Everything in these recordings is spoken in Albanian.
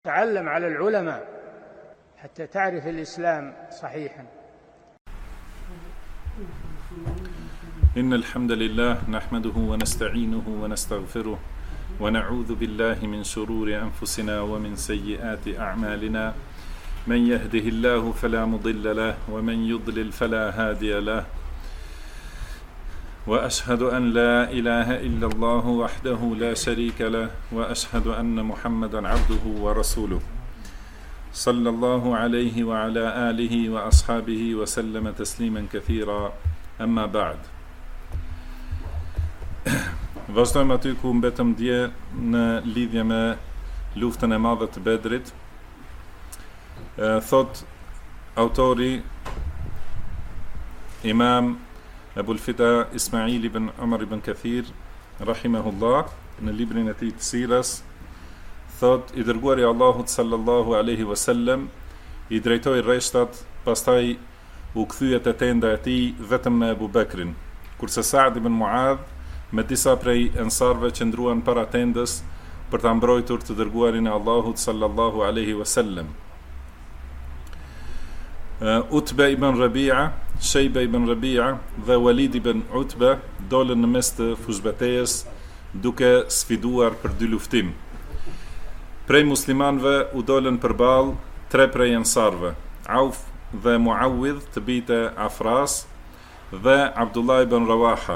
تعلم على العلماء حتى تعرف الإسلام صحيحا. إن الحمد لله نحمده ونستعينه ونستغفره ونعوذ بالله من شرور أنفسنا ومن سيئات أعمالنا من يهده الله فلا مضل له ومن يضلل فلا هادي له وأشهد أن لا إله إلا الله وحده لا شريك له وأشهد أن محمدا عبده ورسوله صلى الله عليه وعلى آله وأصحابه وسلم تسليما كثيرا أما بعد. Vazhdojmë aty ku mbetëm dje në lidhje me luftën e madhe të Bedrit. Thot autori Imam Ebul Fida Ismail ibn Umar ibn Kathir rahimahullah në librin e tij të Sirës, thot i dërguari i Allahut sallallahu alaihi wasallam i drejtoi rreshtat, pastaj u kthye te tenda e tij vetëm me Abu Bekrin, kurse Saad ibn Muadh me disa prej ensarve që ndruan para tendës për ta mbrojtur të dërguarin e Allahut sallallahu alaihi wasallam. Utbe ibn Rabi'a, Shejbe ibn Rabi'a dhe Walid ibn Utbe dolën në mes të fushbetejës duke sfiduar për dy luftim. Prej muslimanëve u dolën përballë tre prej ensarve, Auf dhe Muawidh të bijtë e Afras dhe Abdullah ibn Rawaha.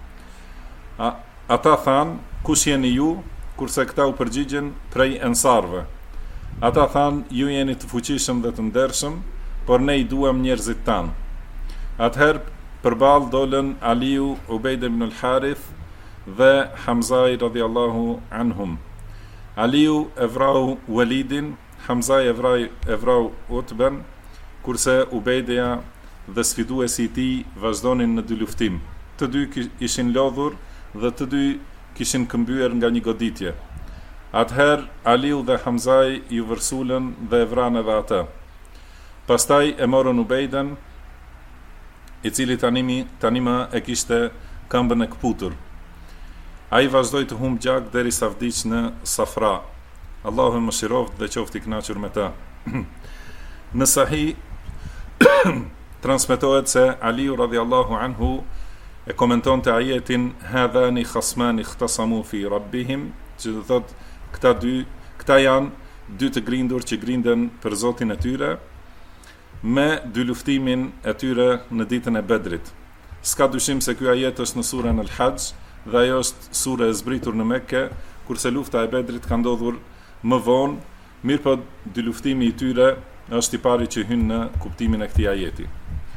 Ata thanë, kush jeni ju? Kurse këta u përgjigjen, prej ensarve. Ata thanë, ju jeni të fuqishëm dhe të ndershëm, por ne i duam njerëzit tanë. Atëherë përballë dolën Aliu, Ubejd ibn al-Harith dhe Hamzai radhiyallahu anhum. Aliu e vrau Walidin, Hamzai e vrau Utben, kurse Ubejdeja dhe sfiduesi i tij vazhdonin në dy luftim. Të dy ishin lodhur dhe të dy kishin këmbyer nga një goditje. Atëherë Aliu dhe Hamzai ju vërsulën dhe e vranë edhe ata. Pastaj e morën Ubejden, i cili tanima e kishte këmbën e kputur. Ai vazhdoi të humb gjak derisa vdiq në Safra. Allahu më mëshiroft dhe qoftë i kënaqur me ta. Në Sahih transmetohet se Aliu radhiyallahu anhu e komentonte ajetin hadhani khasmani ikhtasamu fi rabbihim, që do thotë këta janë dy të grindur që grinden për Zotin e tyre, me dy luftimin e tyre në ditën e Bedrit. S'ka dyshim se ky ajet është në surën Al-Hajj dhe ajo është sure e zbritur në Mekke, kurse lufta e Bedrit ka ndodhur më vonë, mirëpo dy luftimi i tyre është i pari që hyn në kuptimin e këtij ajeti.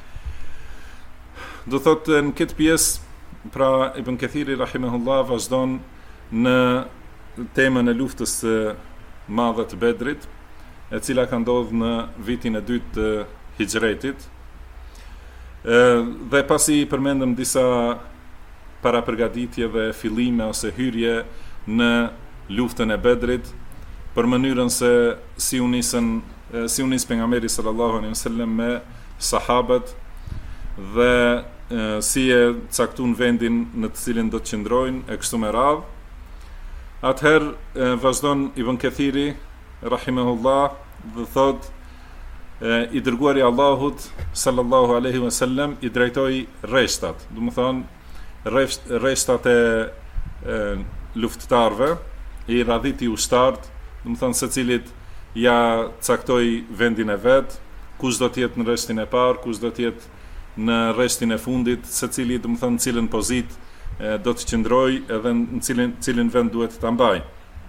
Do thotë në këtë pjesë, pra Ibn Kathiri rahimahullah vazhdon në temën e luftës së madhe të Bedrit, e cila ka ndodhur në vitin e dytë të Hijretit. Dhe pasi përmendëm disa parapërgatitje dhe fillime ose hyrje në luftën e Bedrit, për mënyrën se si u nis pejgamberi sallallahu alaihi wasallam me sahabët dhe si e caktun vendin në të cilin do të qëndrojnë e kështu me radhë. Atëherë vazhdon Ibn Kathiri rahimahullah dhe thot i dërguari Allahut sallallahu alaihi wasallam i drejtoi rreshtat, do të thonë rreshtat e luftëtarëve, i radhiti ushtarët, do të thonë secilit ja caktoi vendin e vet, kush do të jetë në rreshtin e parë, kush do të jetë në rreshtin e fundit, secili do të thonë në cilën pozitë do të qëndrojë edhe në cilin vend duhet ta mbajë.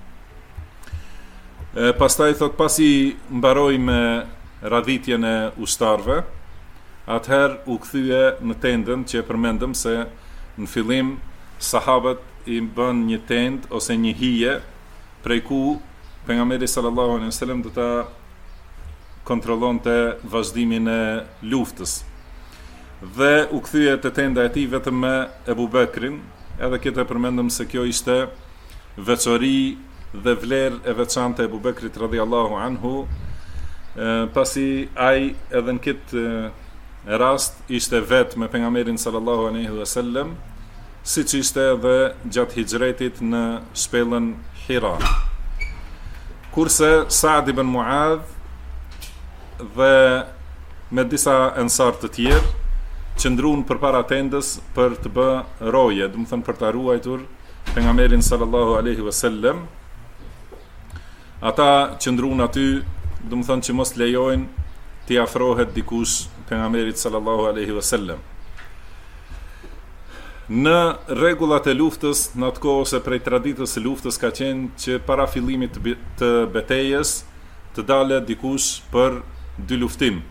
Pastaj thot pasi mbaroi me radhitjen e ushtarëve, atëherë u kthye në tendën që e përmendëm se në fillim sahabët i bën një tendë ose një hije prej ku pejgamberi sallallahu alaihi wasallam do ta kontrollonte vazhdimin e luftës. Dhe u kthye te tenda e tij vetëm me Abu Bekrin, edhe këtë e përmendëm se kjo ishte veçori dhe vlerë e veçantë e Abu Bekrit radhiyallahu anhu, pasi ai edhe në këtë rast ishte vetë me pejgamberin sallallahu alaihi wasallam, siç ishte edhe gjatë hijretit në shpellën Hira. kurse Saad ibn Muadh dhe me disa ensar të tjerë qëndruan përpara tendës për të bërë roje, do të thënë për ta ruajtur pejgamberin sallallahu alaihi wasallam. Ata qëndruan aty, do të thënë që mos lejojnë t'i afrohet dikush pejgamberit sallallahu alaihi wasallam. Në rregullat e luftës, në atë kohë ose prej traditës së luftës ka qenë që para fillimit të betejës të dalë dikush për dy luftim.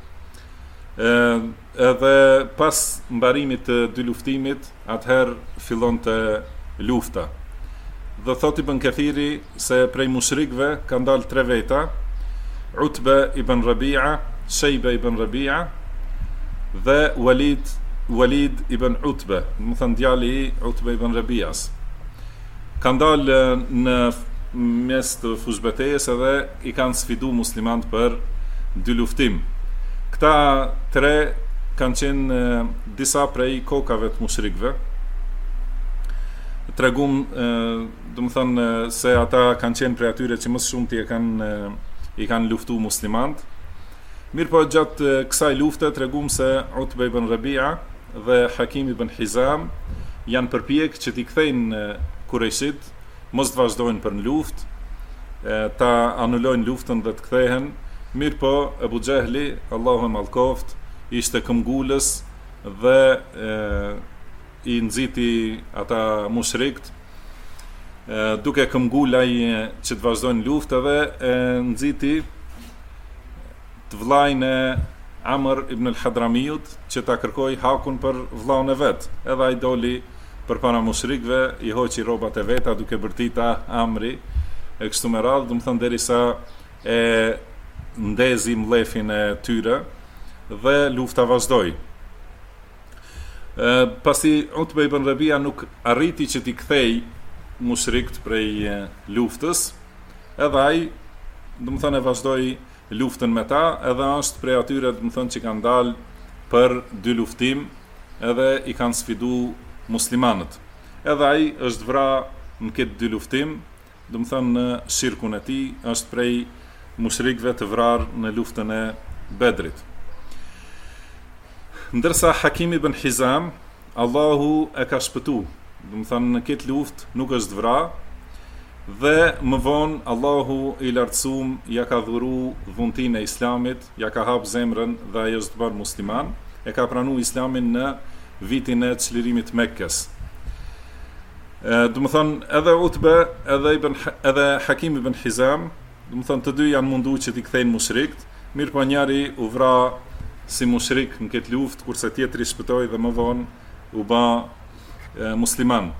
Edhe pas mbarimit të dy luftimit, atëherë fillonte lufta. Dhe thot Ibn Kathiri se prej mushrikëve kanë dalë 3 veta: Utbe ibn Rabi'a, Shejbe ibn Rabi'a dhe Walid ibn Utbe, më thënë djali i Utbe ibn Rabi'as. Kanë dalë në mes të fushbetejës edhe i kanë sfidu muslimanët për dy luftim. Këta 3 kanë qenë disa prej kokave të mushrikëve. Tregum, do të thënë se ata kanë qenë prej atyre që më shumë i kanë luftu muslimanët. Mirë po gjatë kësaj lufte tregum se Utbe ibn Rabi'a dhe Hakim ibn Hizam janë përpjek që t'i kthejnë Kurejshit, mos të vazhdojnë për në luft, ta anullojnë luftën dhe të kthehen. Mirë po Ebu Xehli, Allahu e mallkoft, ishte këmbgulës dhe i nxiti ata mushrikët, duke këmbgulaj që të vazhdojnë luftë dhe nxiti të vllajën e Amr ibn al-Hadramiut që ta kërkoi hakun për vllaun e vet. Edhe ai doli përpara mushrikëve, i hoqi rrobat e veta duke bërtita Amri e kështu me radhë, do të thënë derisa e ndezi mllefin e tyre dhe lufta vazhdoi. Pasi Utbe ibn Rabia nuk arriti që t'i kthej mushrikët prej luftës, edhe ai, do të thënë, e vazhdoi luftën me ta, edhe është prej atyre, do të thënë, që kanë dalë për dy luftim, edhe i kanë sfidu muslimanët. Edhe ai është vra në këtë dy luftim, do të thënë në shirkun e tij, është prej mushrikëve të vrarë në luftën e Bedrit. Ndërsa Hakim ibn Hizam, Allahu e ka shpëtu, do të thënë në këtë luftë nuk është vra, dhe më vonë Allahu i lartësuam ja ka dhuru dhuntin e Islamit, ja ka hap zemrën dhe ai është bërë musliman, e ka pranu Islamin në vitin e çlirimit Mekkës. Do të thënë edhe Utbe edhe Hakim ibn Hizam, do të thënë të dy janë mundu që t'i kthejnë mushrikët, mirë po njëri u vra si mushrik në këtë luftë, kurse tjetri shpëtoi dhe më vonë u bë musliman.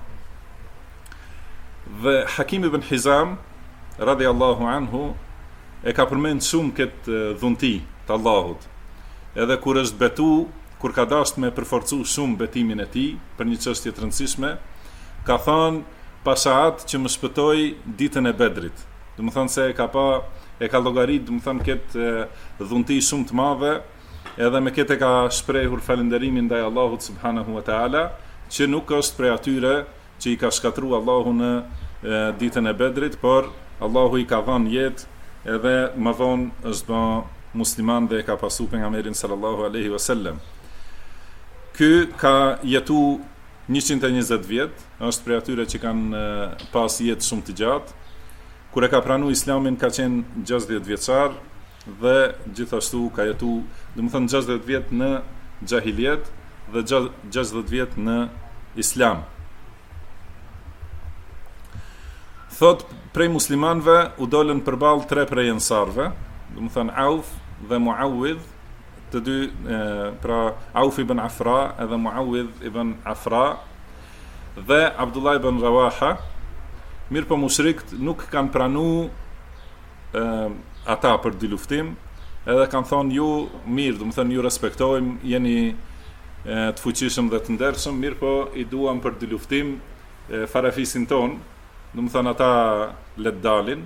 Dhe Hakim ibn Hizam radhiyallahu anhu e ka përmend shumë këtë dhunti të Allahut. Edhe kur është betu, kur ka dashur me përforcu shumë betimin e tij për një çështje të rëndësishme, ka thënë pashaat që më shpëtoi ditën e Bedrit. Do të thonë se e ka llogarit, do të thonë këtë dhunti shumë të madhe, edhe me këtë e ka shprehur falënderimin ndaj Allahut subhanahu wa taala, që nuk është prej atyre që i ka shkatruar Allahu në ditën e Bedrit, por Allahu i ka dhënë jetë edhe më vonë është bë musliman dhe ka pasu pejgamberin sallallahu alaihi wasallam. Ky ka jetu 120 vjet, është prej atyre që kanë pas jetë shumë të gjatë. Kur e ka pranu Islamin ka qenë 60 vjeçar dhe gjithashtu ka jetu, do të thënë 60 vjet në xahiliet dhe 60 vjet në Islam. Thot, prej muslimanve u dolën përballë 3 prej ensarve, do të thënë Auf dhe Muawidh, të dy, pra Auf ibn Afra edhe Muawidh ibn Afra dhe Abdullah ibn Rawaha. Mirë po mushrikët nuk kanë pranu ata për dy luftim, edhe kanë thonë ju mirë, do të thënë ju respektojmë, jeni të fuqishëm dhe të ndershëm, mirë po i duam për dy luftim farafisin ton, do të thënë ata le të dalin.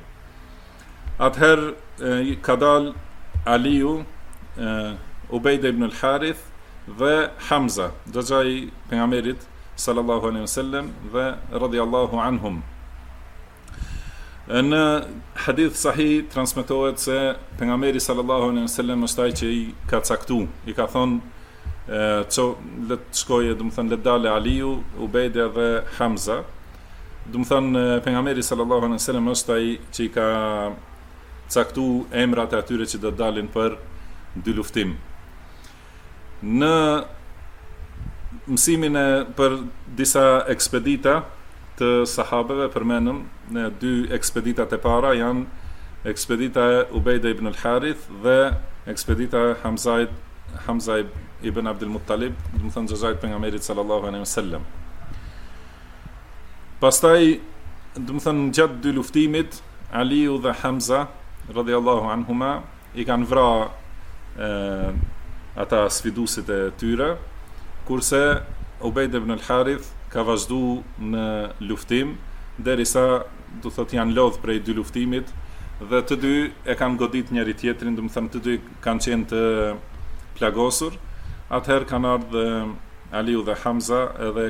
Atëherë ka dal Aliu, Ubejde ibn al-Harith dhe Hamza, xhaxhai pejgamberit sallallahu alaihi wasallam dhe radhiyallahu anhum. Në hadith sahih transmetohet se pejgamberi sallallahu alaihi wasallam është ai që i ka caktuar, i ka thonë le të shkojë, do të thënë le dalë Aliu, Ubejde dhe Hamza. Do të thënë pejgamberi sallallahu alaihi wasallam është ai që i ka caktuar emrat e atyre që do të dalin për dy luftim. Në mësimin për disa ekspedita të sahabeve përmenëm në dy ekspeditat e para janë ekspedita e Ubejde ibn al-Harith dhe ekspedita e Hamza ibn Abdul Muttalib, do të thënë xhaxhait pejgamberit sallallahu alaihi wasallam. Pastaj, do të thënë gjatë dy luftimit, Aliu dhe Hamza radhiyallahu anhuma i kanë vrarë ata sfiduesit e tyre, kurse Ubejde ibn al-Harith ka vazhdu në luftim derisa do thotë janë lodh prej dy luftimit dhe të dy e kanë godit njëri tjetrin, do të thënë të dy kanë qenë të plagosur. Atëherë kanë ardhur Aliu dhe Hamza edhe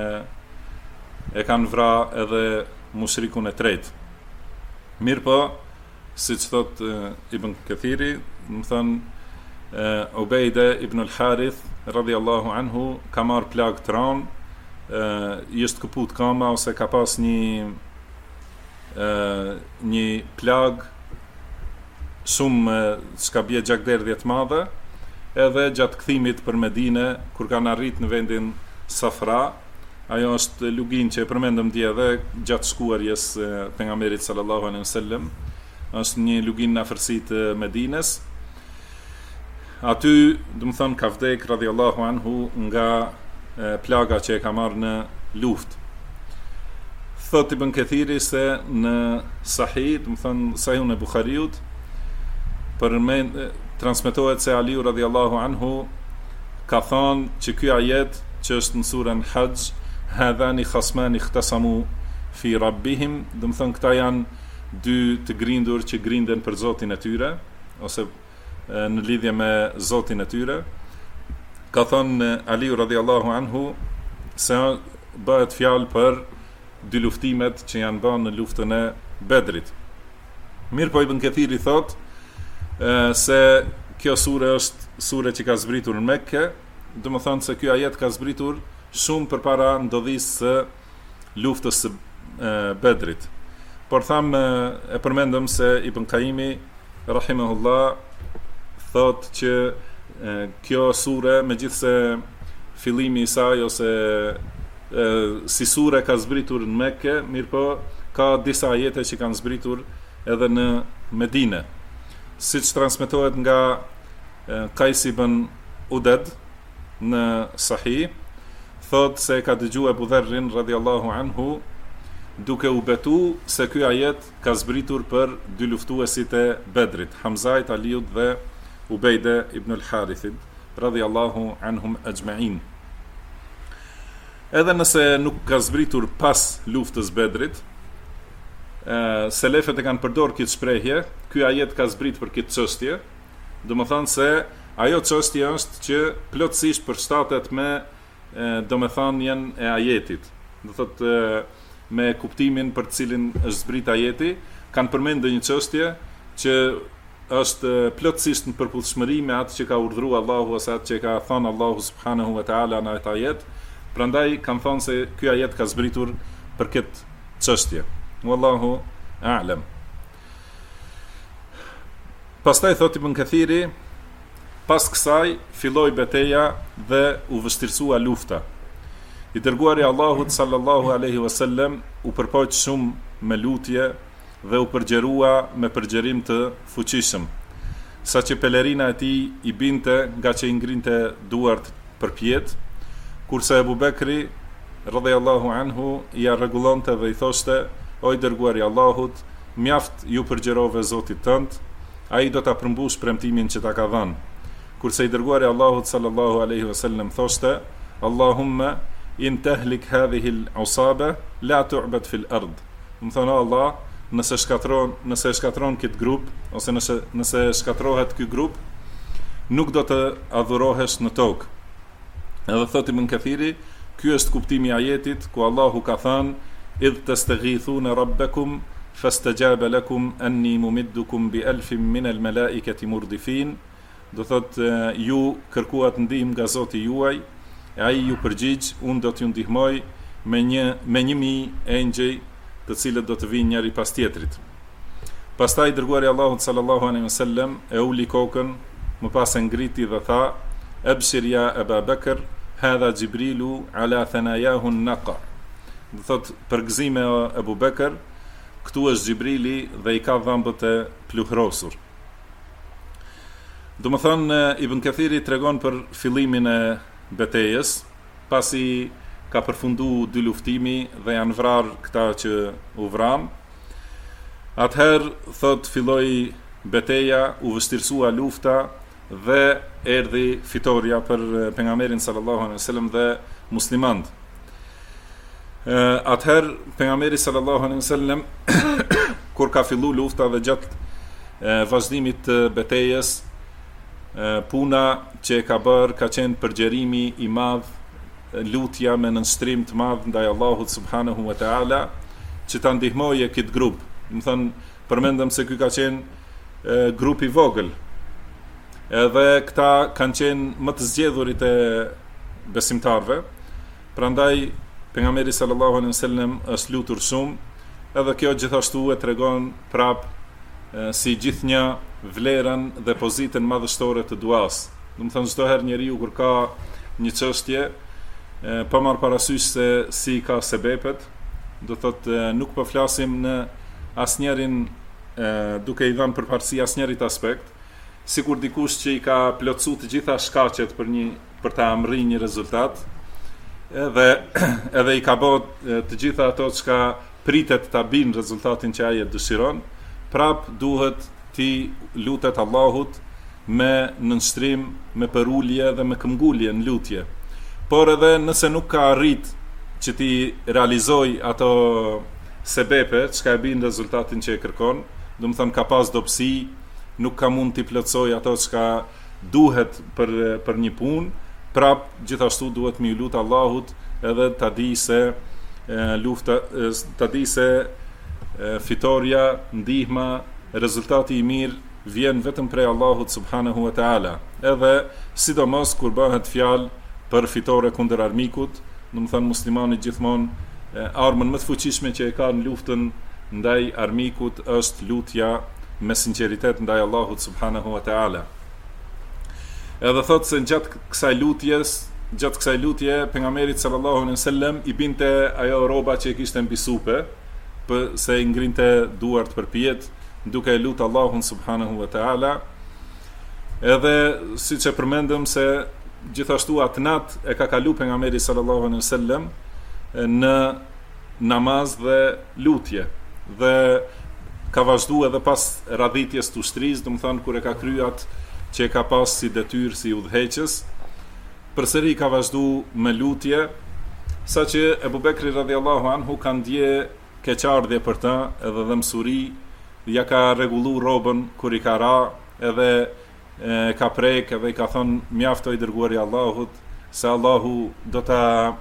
e kanë vrarë edhe mushrikun e tretë. Mirë po, siç thot Ibn Kathiri, do thënë Ubejde ibn al-Harith radhiyallahu anhu ka marrë plagë tron, është këput kama ose ka pas një plag shumë që ka bje gjakderdhjet madhe, edhe gjatë kthimit për Medine, kur kanë arrit në vendin Safra, ajo është lugin që e përmendëm dje edhe gjatë shkuarjes pejgamberit sallallahu alaihi wasallam, është një lugin në afërsi të Medines. Aty, do të thënë, ka vdek radhiyallahu anhu nga plaga që e ka marrë në luftë. Thot Ibn Kathiri se në Sahih, do të thënë Sahihun e Buhariut, transmetohet se Aliu radhiyallahu anhu ka thonë që ky ajet që është në surën Hajj, hadhani khasmani ikhtasamu fi rabbihim, do të thënë këta janë dy të grindur që grinden për Zotin e tyre, ose në lidhje me Zotin e tyre. Ka thonë Aliu radhiyallahu anhu se bëhet fjalë për dy luftimet që janë bërë në luftën e Bedrit. Mirë po Ibn Kathiri thot se kjo sure është sure që ka zbritur në Mekke, do të thonë se ky ajet ka zbritur shumë përpara ndodhisë së luftës së Bedrit. Por e përmendëm se Ibn Qayyimi rahimahullah thot që kjo sure, megjithse fillimi i saj ose si sure ka zbritur në Mekke, mirë po ka disa ajete që kanë zbritur edhe në Medine. Siç transmetohet nga Qais ibn Udad në Sahih, thot se ka dëgjuar Abu Dharrin radhiyallahu anhu duke u betu se ky ajet ka zbritur për dy luftuesit e Bedrit, Hamzait, Aliut dhe Ubejde ibn al-Harithit radhiyallahu anhum ajma'in. Edhe nëse nuk ka zbritur pas luftës Bedrit, selefët e kanë përdorur këtë shprehje, ky ajet ka zbrit për këtë çështje, domethënë se ajo çështje është që plotësisht përshtatet me domethënien e ajetit. Do thotë me kuptimin për të cilin është zbrit ajeti, kanë përmendur një çështje që është plotësisht në përputhshmëri me atë që ka urdhëruar Allahu ose atë që ka thënë Allahu subhanahu wa taala në atë ajet. Prandaj kanë thënë se ky ajet ka zbritur për këtë çështje. Wallahu a'lam. Pastaj thot Ibn Kathiri, pas kësaj filloi betejë dhe u vështirësua lufta. I dërguari Allahut sallallahu alaihi wasallam u përpoq shumë me lutje dhe u përgjerua me përgjerim të fuqishëm, sa që pelerina e tij i binte nga që i ngrinte duart përpjet, kurse Ebu Bekri radhiyallahu anhu i rregullonte dhe i thoshte: o i dërguari Allahut, mjaft ju përgjerove Zotit tënd, ai do ta përmbush premtimin që ta ka dhënë. Kurse i dërguari Allahut sallallahu alaihi wasallam thoshte: Allahumma in tahlik hadhihi al-usaba la tu'bad fil ard. Më thonë Allah, nëse shkatron këtë grup, ose nëse shkatrohet ky grup, nuk do të adhurohesh në tokë. Edhe thot Ibn Kathiri, ky është kuptimi i ajetit ku Allahu ka thënë: idh tastaghithuna rabbakum fastajaba lakum anni mumiddukum bi alfin min al-malaikati murdifin. Do thot ju kërkuat ndihmë nga Zoti juaj, e ai ju përgjigj, unë do t'ju ndihmoj me 1.000 engjëj, të cilët do të vinë njëri pas tjetrit. Pastaj dërguari Allahut sallallahu alaihi wasallam e uli kokën, më pas e ngriti dhe tha: "Abshir ya Aba Bakr, hadha Jibrilu ala thanayahu an-naqa." Do thot përgëzime o Abu Bekër, këtu është Gjibrili dhe i ka dhëmbët e pluhrosur. Do më thonë, Ibn Kathiri tregon për fillimin e betejës, pasi ka përfundu 2 luftimi dhe janë vrarë këta që u vran. Atëherë, thot, filloi beteja, u vështirësua lufta dhe erdhi fitoria për pejgamberin sallallahu alaihi wasallam dhe muslimanët. Atëherë, pejgamberi sallallahu alaihi wasallam kur ka fillu lufta dhe gjatë vazhdimit të betejës, puna që e ka bërë ka qenë përgjerimi i madh, lutja me nënshtrim të madh ndaj Allahut subhanahu wa taala, që ta ndihmoje këtë grup. Do të thënë, përmendëm se ky ka qenë grup i vogël. Edhe këta kanë qenë më të zgjedhurit e besimtarve. Prandaj pejgamberi sallallahu alaihi wasallam është lutur shumë, edhe kjo gjithashtu e tregon prap si gjithnjë vlerën dhe pozitën madhështore të duas. Do të thënë, çdo herë njeriu kur ka një çështje, pa marrë parasysh se si ka sebepet, do thotë nuk po flasim në asnjërin duke i dhënë përparësi asnjërit aspekt, sikur dikush që i ka plotësuar të gjitha shkaqet për ta amrrë një rezultat, edhe i ka bërë të gjitha ato që pritet ta binë rezultatin që ai e dëshiron, prap duhet ti lutet Allahut me nënshtrim, me përulje dhe me këmbgulje në lutje. Por edhe nëse nuk ka arrit që ti realizoj ato sebepe që ka e binë rezultatin që e kërkon, do të thënë ka pas dobësi, nuk ka mund t'i plotësoj ato që ka duhet për një punë, prap gjithashtu duhet mi lut Allahut edhe ta di se ta di se fitoria, ndihma, rezultati i mirë vjen vetëm prej Allahut subhanahu wa taala. Edhe sidomos kur bëhet fjalë për fitore kundër armikut, do të thënë muslimani gjithmonë armën më të fuqishme që e ka në luftën ndaj armikut është lutja me sinqeritet ndaj Allahut subhanahu wa taala. Edhe thotë se gjatë kësaj lutje pejgamberit sallallahu alaihi wasallam i binte ajo rroba që e kishte mbi supe, se i ngrinte duart përpjet duke lut Allahun subhanahu wa taala. Edhe siç e përmendëm se gjithashtu atë natë e ka kalu pejgamberi sallallahu alaihi wasallam në namaz dhe lutje, dhe ka vazhduar edhe pas radhitjes të ushtrisë, do të thonë kur e ka kryat që e ka pas si detyrë si udhëheqës, përsëri ka vazhduar me lutje, saqë Ebu Bekri radhiyallahu anhu ka ndje keqardhje për ta, edhe dhe mësuri, ja ka rregullu robën kur i ka ra, edhe ka prek, edhe i ka thonë mjafto i dërguari Allahut, se Allahu do ta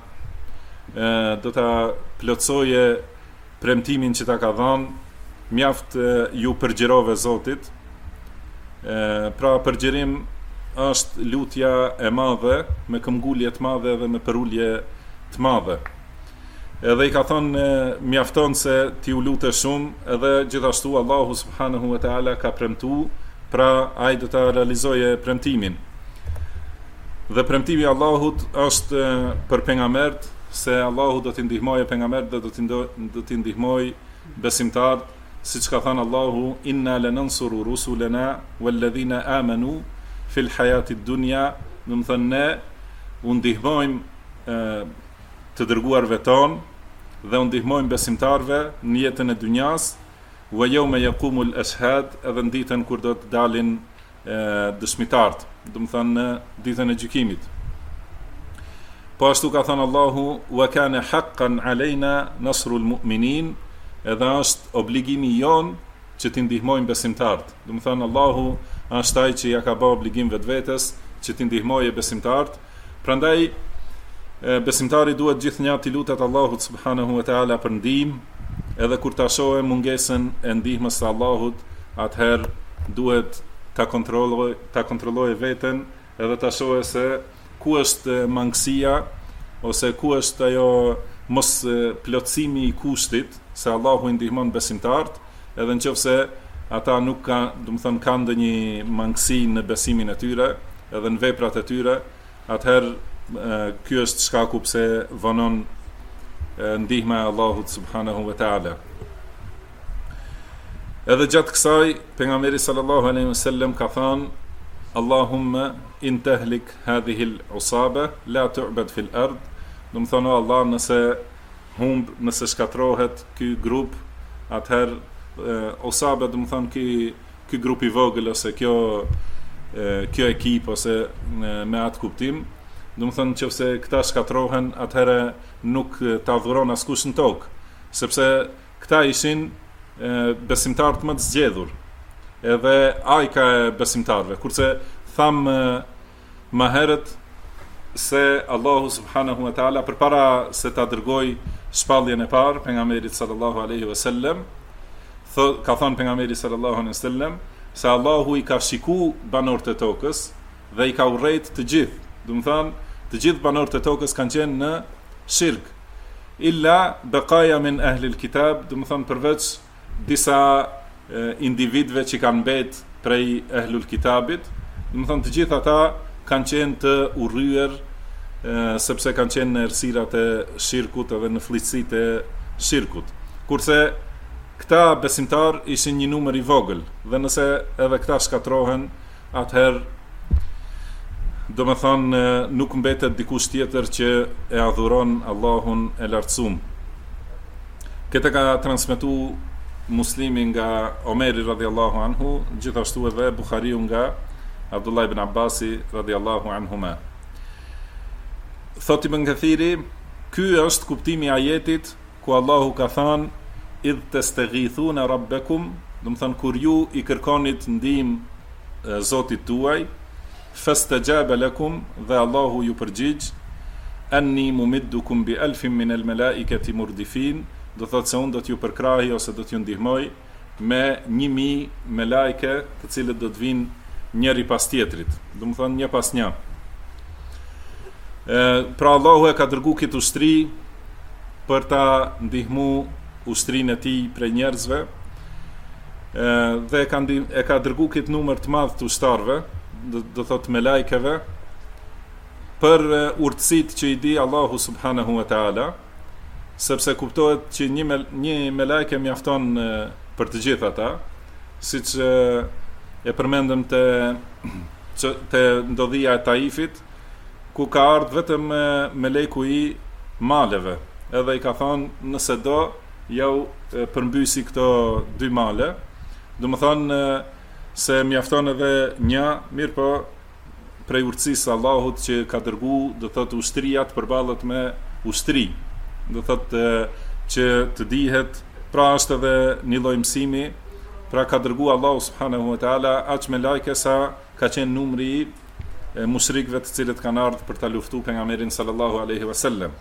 plotësoje premtimin që ta ka dhënë, mjaft ju përgjirove Zotit. Pra përgjirim është lutja e madhe, me këmbgulje të madhe dhe me përulje të madhe. Edhe i ka thonë mjafton se ti u lute shumë, edhe gjithashtu Allahu subhanahu wa taala ka premtu, pra ai do ta realizoje premtimin. Dhe premtimi i Allahut është për pejgambert, se Allahu do t'i ndihmojë pejgambert dhe do t'i ndihmojë besimtarët, siç ka thënë Allahu: inna lanansuru rusulana walladhina amanu fil hayati dunya, do të thënë ne u ndihmojmë të dërguarve tonë dhe u ndihmojmë besimtarve në jetën e dunjas, wa yawma yaqumul ashhad, edhe në ditën kur do të dalin dëshmitarët, do të thënë në ditën e gjykimit. Po ashtu ka thënë Allahu: wa kana haqqan alejna nasrul mu'minin, edhe është obligimi jon që t'i ndihmojmë besimtarët. Do të thënë Allahu është ai që ja ka bërë obligim vetvetes që t'i ndihmojë besimtarët. Prandaj besimtari duhet gjithnjë t'i lutet Allahut subhanahu wa taala për ndihmë, edhe kur ta shohë mungesën e ndihmës së Allahut, atëherë duhet ta kontrollojë veten edhe ta shohë se ku është mangësia ose ku është ajo mos plotësimi i kushtit se Allahu i ndihmon besimtarët, edhe nëse ata nuk kanë ndonjë mangësi në besimin e tyre edhe në veprat e tyre, atëherë ky është shkaku pse vonon ndihma e Allahut subhanahu wa taala. Edhe gjatë kësaj pejgamberi sallallahu alaihi wasallam ka thënë: Allahumma in tahlik hadhihi al-usaba la tu'bad fil ard. Do të thonë Allah, nëse shkatrohet ky grup, atëherë usaba do të thonë ky grup i vogël ose kjo ekip ose me atë kuptim, do të thonë nëse këta shkatrohen, atëherë nuk ta adhuron askush në tokë, sepse këta ishin besimtarët më të zgjedhur, edhe ai ka e besimtarëve, kurse tham më herët se Allahu subhanahu wa taala përpara se ta dërgoj shpalljen e parë pejgamberit sallallahu alaihi wasallam, ka thënë pejgamberi sallallahu alaihi wasallam se Allahu i ka shiku banorët e tokës dhe i ka urrejt të gjithë. Do të thonë, të gjithë banorët e tokës kanë qenë në shirk, illa baqaya min ahli al-kitab, do të thonë përveç disa individëve që kanë mbet prej ahlul kitabit, do të thonë të gjithë ata kanë qenë të urryer sepse kanë qenë në errësirat e shirkut edhe në fllitësitë e shirkut. Kurse këta besimtar ishin një numër i vogël, dhe nëse edhe këta shkatrohen, atëherë do me thonë nuk mbetet dikush tjetër që e adhuron Allahun e lartësuar. Këtë ka transmetu Muslimi nga Omeri radhiyallahu anhu, gjithashtu edhe Buhariu nga Abdullah ibn Abbasi radhiyallahu anhuma. Thot Ibn Kathiri, ky është kuptimi i ajetit ku Allahu ka thënë idh tastaghithuna rabbakum, do të thonë kur ju i kërkonit ndihmë Zotit tuaj, fastajaba lakum, dhe Allahu ju përgjigj, anni mumiddukum bi alfin min al-malaikati murdifin, do thotë se unë do t'ju përkrahi ose do t'ju ndihmoj me 1000 melajke të cilët do të vinë njëri pas tjetrit, do të thonë një pas një. Pra Allahu e ka dërgu këtë ushtri për ta ndihmu ushtrinë e tij prej njerëzve, dhe e ka dërgu këtë numër të madh të ushtarëve, do thotë melajkeve, për urtësitë që i di Allahu subhanahu wa taala, sepse kuptohet që një melajke mjafton për të gjithë ata, siç e përmendëm te ndodhia e Taifit, ku ka ardhur vetëm melejku i maleve, edhe i ka thonë nëse do jau përmbysi këto 2 male, do të thonë se mjafton edhe një, mirë po prej urtësisë Allahut që ka dërgu, do thotë ushtria të përballet me ushtri, do thotë që të dihet, pra është edhe një lloj mësimi, pra ka dërgu Allahu subhanahu wa taala aq me lajke sa ka qenë numri i mushrikëve të cilët kanë ardhur për ta luftuar pejgamberin sallallahu alaihi wasallam.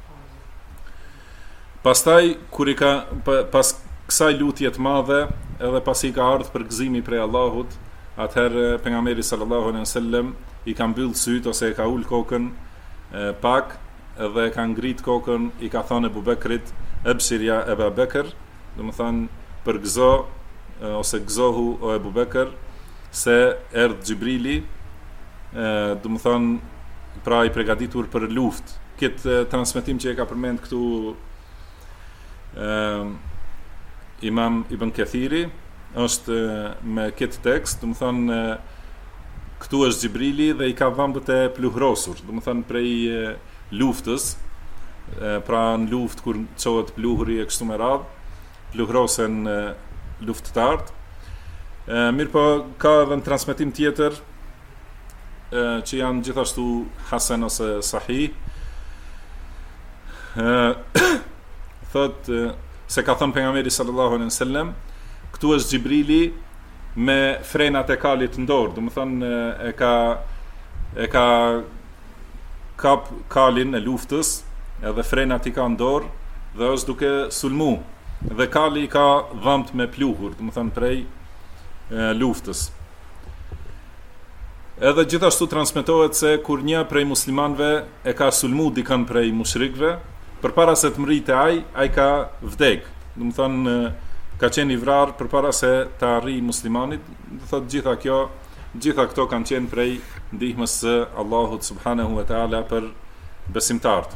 Pastaj kur pas kësaj lutje të madhe, edhe pasi ka ardhur përgëzimi prej Allahut, atëherë pejgamberi sallallahu alaihi wasallam i ka mbyll syt ose e ka ul kokën pak, edhe ka ngrit kokën, i ka thënë Abu Bekrit, ebshir ya Abu Bekr, do të thonë përgëzo ose gëzohu o Abu Bekr, se erdh Xhibrili, do të thonë pra i përgatitur për luftë. Këtë transmetim që e ka përmend këtu Imam Ibn Kathiri është me këtë tekst, do të thonë këtu është Xhibrili dhe i ka vëmbët e pluhrosur, do të thonë prej luftës, pra në luftë kur çohet pluhuri e kështu me radhë, pluhrosen luftëtarët. Mirë po ka edhe në transmetim tjetër që janë gjithashtu hasan ose sahih, thot se ka thënë pejgamberi sallallahu alaihi wasallam, këtu është Xhibrili me frenat e kalit në dorë, do të thonë e ka kap kalin e luftës, edhe frenat i ka në dorë dhe është duke sulmu. dhe kali ka dhëmt me pluhur, do të thënë prej luftës. Edhe gjithashtu transmetohet se kur një prej muslimanëve e ka sulmu dikën prej mushrikëve, përpara se të mritë ai ka vdek. Do të thënë ka qenë i vrarë përpara se të arrijë muslimanit. Do thotë gjitha këto kanë qenë prej ndihmës së Allahut subhanahu wa taala për besimtarët.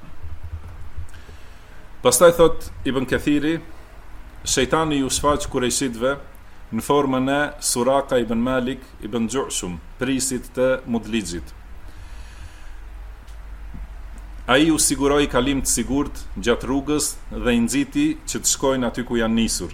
Pastaj thot Ibn Kathiri, shejtani ju shfaq kurejshitëve në formën e Suraka ibn Malik ibn Gjushum, prisit të Mudligjit. Ai u siguroi kalim të sigurt gjatë rrugës dhe i nxiti që të shkojnë aty ku janë nisur.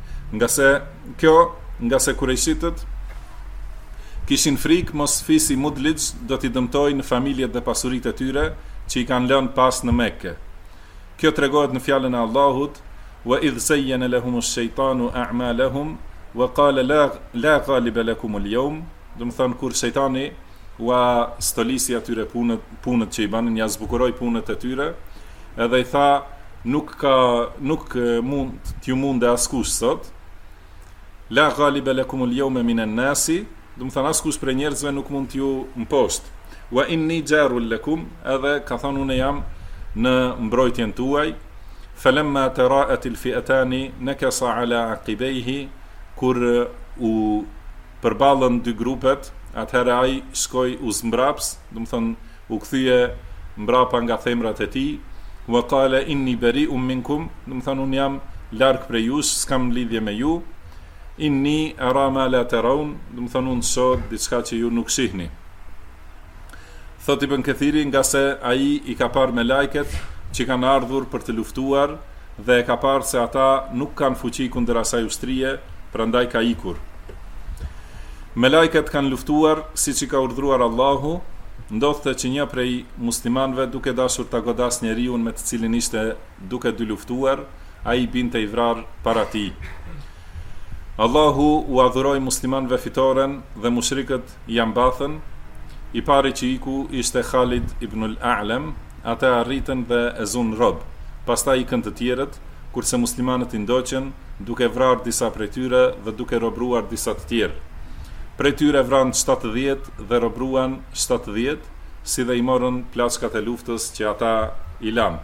Nga se kurejshitët kishin frikë mos fisi Mudligj do t'i dëmtojnë familjet dhe pasuritë e tyre që i kanë lënë pas në Mekke. Kjo tregohet në fjalën e Allahut: "Wa idh zayyana lahumu ash-shaytanu a'malahum wa qala la ghaliba lakum al-yawm", do të thonë kur shejtani ua stolisi atyre punët që i banin, ja zbukuroi punët e tyre, edhe i tha nuk mund t'ju munde askush sot. La ghaliba lakum al-yawma min an-nasi, do të thonë askush prej njerëzve nuk mund t'ju mposht. Wa inni jarul lakum, edhe ka thonë unë jam në mbrojtjen tuaj. Falamma tara'at al-fi'atani nakasa ala aqibaihi, kur u përballën dy grupet, atëherë ai shkoi u zmbraps, do të thonë u kthye mbrapa nga themrat e tij. Wa qala inni bari'un minkum, do të thonë un jam larg prej jush, s'kam lidhje me ju. Inni ara ma la tarawun, do të thonë un shoh diçka që ju nuk shihni. Thot Ibn Kathiri, nga se ai i ka parë me lajket që kanë ardhur për të luftuar dhe e ka parë se ata nuk kanë fuqi kundër asaj ushtrie, prandaj ka ikur. Me lajket kanë luftuar siç i ka urdhëruar Allahu. Ndodhte që një prej muslimanëve, duke dashur ta godas njeriu me të cilin ishte duke dy luftuar, ai binte i vrar para tij. Allahu u adhuroi muslimanëve fitoren dhe mushrikët i ambathën. I pari që iku ishte Khalid ibn al-A'lam, ata arritën dhe e zun rob. Pastaj ikën të tjerët, kurse muslimanët i ndoqën, duke vrarë disa prej tyre dhe duke robruar disa të tjerë. Prej tyre vranë 70 dhe robruan 70, si dhe i morën plaçkat e luftës që ata i lanë.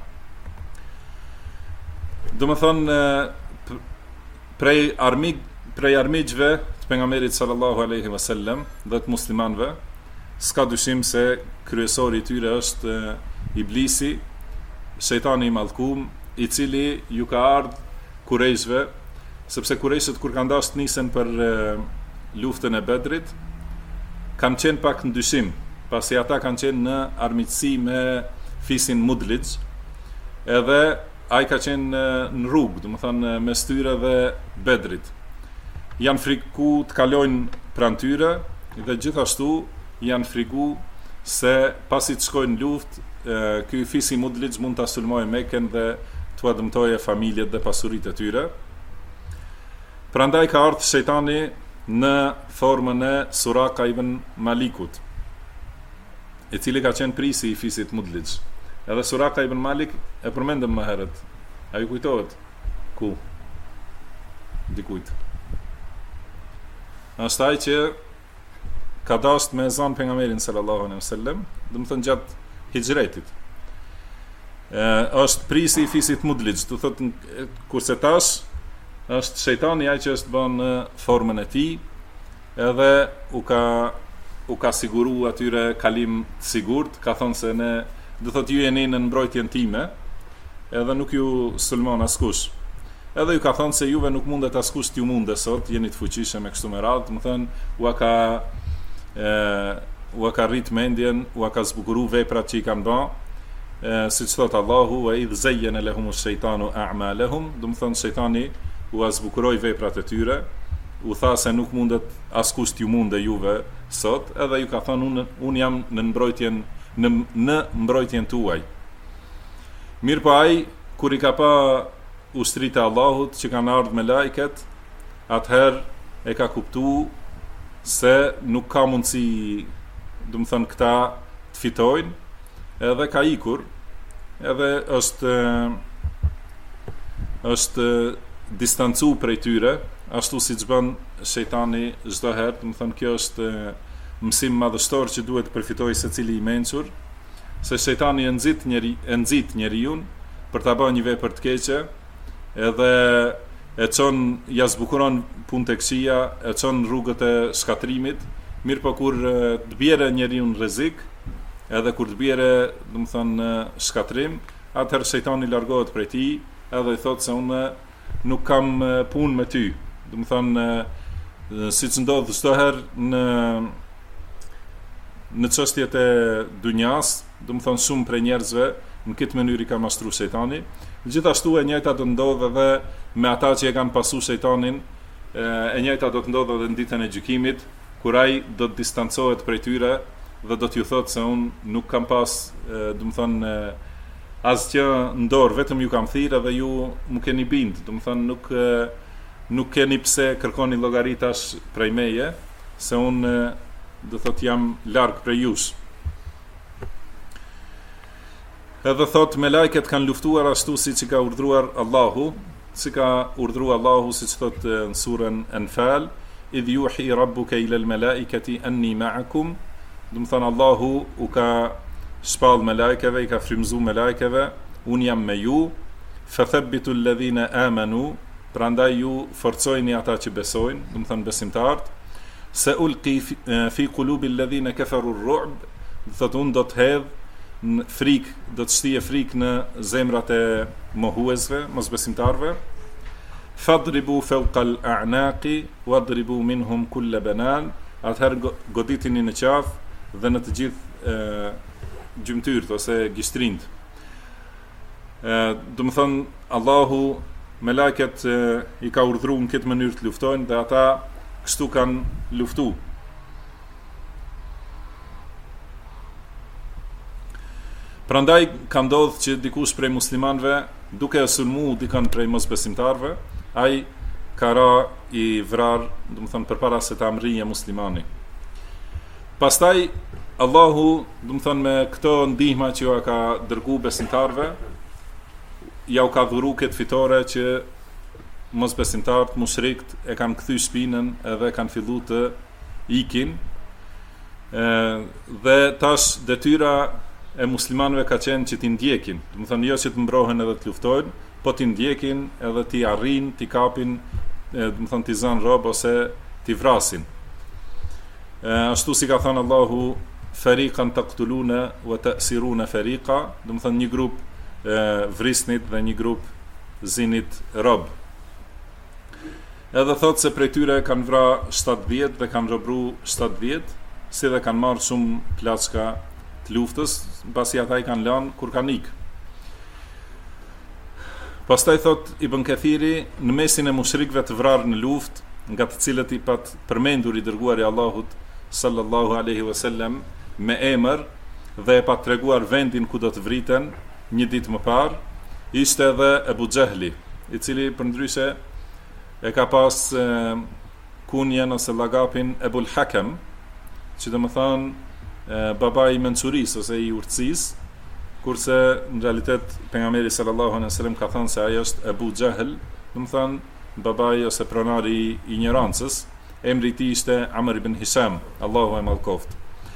Do më thonë, prej armiqve të pejgamberit sallallahu alaihi wasallam dhe të muslimanëve, s'ka dyshim se kryesori i tyre është Iblisi, shejtani i mallkum, i cili ju ka ardhur Kurejshve, sepse Kurejshët kur kanë dashur të nisen për luftën e Bedrit, kanë qenë pak në dyshim, pasi ata kanë qenë në armiqësi me fisin Mudligj, edhe ai ka qenë në rrugë, do të thonë mes tyre dhe Bedrit. Janë friku të kalojnë pranë tyre dhe gjithashtu janë frigu se pasi të shkojnë në luftë, ky fisi Mudligj mund ta sulmojë Mekën dhe t'u dëmtojë familjet dhe pasuritë e tyre. Prandaj ka ardhur shejtani në formën e Suraka ibn Malikut, i cili ka qenë prisi i fisit Mudligj. Edhe Suraka ibn Malik e përmendëm më herët. A ju kujtohet? Ku? Dikujt. Është ai që ka dashur me zon pejgamberin sallallahu alaihi wasallam, do të thonë gjatë hijretit. Është prisi i fisit Mudligj, do thotë kurse tash është shejtani ai që është bën në formën e tij, edhe u ka siguru atyre kalim të sigurt, ka thonë se ne, do thotë ju jeni në mbrojtjen time, edhe nuk ju sulmon askush. Edhe ju ka thonë se juve nuk mundet askush t'ju munde sot, jeni të fuqishëm e kështu me radhë, do të thonë u ka rrit mendjen, u ka zbukuru veprat që i kanë bën, siç thot Allahu, wa idh zayyana lahum ash-shaytanu a'malahum, do të thonë shejtani u zbukuroi veprat e tyre, u tha se nuk mundet askush t'ju munde juve sot, edhe ju ka thonë unë jam në mbrojtjen tuaj. Mirë po ai, kur i ka pa ushtritë e Allahut që kanë ardhur me lajket, atëherë e ka kuptuar se nuk ka mundësi, do të thonë këta të fitojnë, edhe ka ikur, edhe është është distancu prej tyre, ashtu si që bën shejtani çdo herë. Do të thënë kjo është mësim madhështor që duhet të përfitojë secili i mençur, se shejtani e nxit njeriu për ta bërë një vepër të keqe, edhe e çon ja zbukuron punët e këqija, e çon rrugët e shkatrimit, mirë po kur të bjerë njeriu në rrezik, edhe kur të bjerë, do të thënë, shkatrim, atëherë shejtani largohet prej tij, edhe i thotë se unë nuk kam punë me ty. Do të thënë, siç ndodh çdo herë në çështjet e dunjas, do të thënë shumë prej njerëzve në këtë mënyrë i ka mashtruar shejtani. Gjithashtu e njëjta do të ndodhë edhe me ata që e kanë pasu shejtanin, e njëjta do të ndodhë edhe në ditën e gjykimit, kur ai do të distancohet prej tyre dhe do t'ju thotë se unë nuk kam pas, do të thënë, asgjë në dorë, vetëm ju kam thirrë dhe ju më keni bind, do të thënë nuk keni pse kërkoni llogaritash prej meje, se unë do thotë jam larg prej jush. Edhe thotë me lajket kanë luftuar ashtu si që ka urdhruar Allahu, si ka urdhruar Allahu, si që thotë në surën Anfal, idh yuhi rabbuka ila al-malaikati anni ma'akum. Do të thënë Allahu u ka shpall me lajkeve, i ka frymëzuar me lajkeve, unë jam me ju, fathabbitu alladhina amanu, prandaj ju forcojni ata që besojnë, do të thënë besimtarët, se ulqi fi qulubi alladhina kafaru ar-ru'b, do thotë unë do të hedh në frikë, do të shtije frikë në zemrat e mohuesve, mosbesimtarve. Fadribu fawqa al-a'naqi wadribu minhum kull banan, atëherë goditini në qafë dhe në të gjithë gjymtyrët ose gishtrind. Do të thonë Allahu me lajket i ka urdhëruar në këtë mënyrë të luftojnë dhe ata kështu kanë luftu. Prandaj ka ndodhur që dikush prej muslimanëve, duke e sulmu dikën prej mosbesimtarëve, ai ka ra i vrar, do të thënë përpara se ta amrije muslimani. Pastaj Allahu, do të thënë me këto ndihma që ja ka dërgu besimtarëve, ja u ka dhuru këtë fitore që mosbesimtarët mushrikët e kanë kthy shpinën edhe kanë filluar të ikin. Dhe tash detyra e muslimanëve ka qenë që t'i ndjekin, do të thënë jo që të mbrohen edhe të luftojnë, po t'i ndjekin edhe t'i arrin, t'i kapin, do të thënë t'i zënë rob ose t'i vrasin. Ashtu si ka thënë Allahu, fariqan taqtuluna wa ta'siruna fariqa, do të thënë një grup vrisnit dhe një grup zinit rob. Edhe thotë se prej tyre kanë vra 70 dhe kanë robru 70, si dhe kanë marrë shumë plaçka të luftës, pasi ata i kanë lënë kur kanë ikë. Pastaj thot Ibn Kathiri, në mesin e mushrikëve të vrarë në luftë, nga të cilët i pat përmendur i dërguari Allahut sallallahu alaihi wasallam me emër dhe e pat treguar vendin ku do të vriten një ditë më parë, ishte edhe Abu Jahli, i cili përndryshe e ka pas kunjen ose llaqapin Ebul Hakam, që do të thonë baba i mençurisë ose i urtësisë, kurse në realitet pejgamberi sallallahu alaihi wasallam ka thënë se ai është Abu Jahl, do të thonë babai ose pronari i ignorancës. Emri i tij ishte Amr ibn Hisham, Allahu e mallkoft.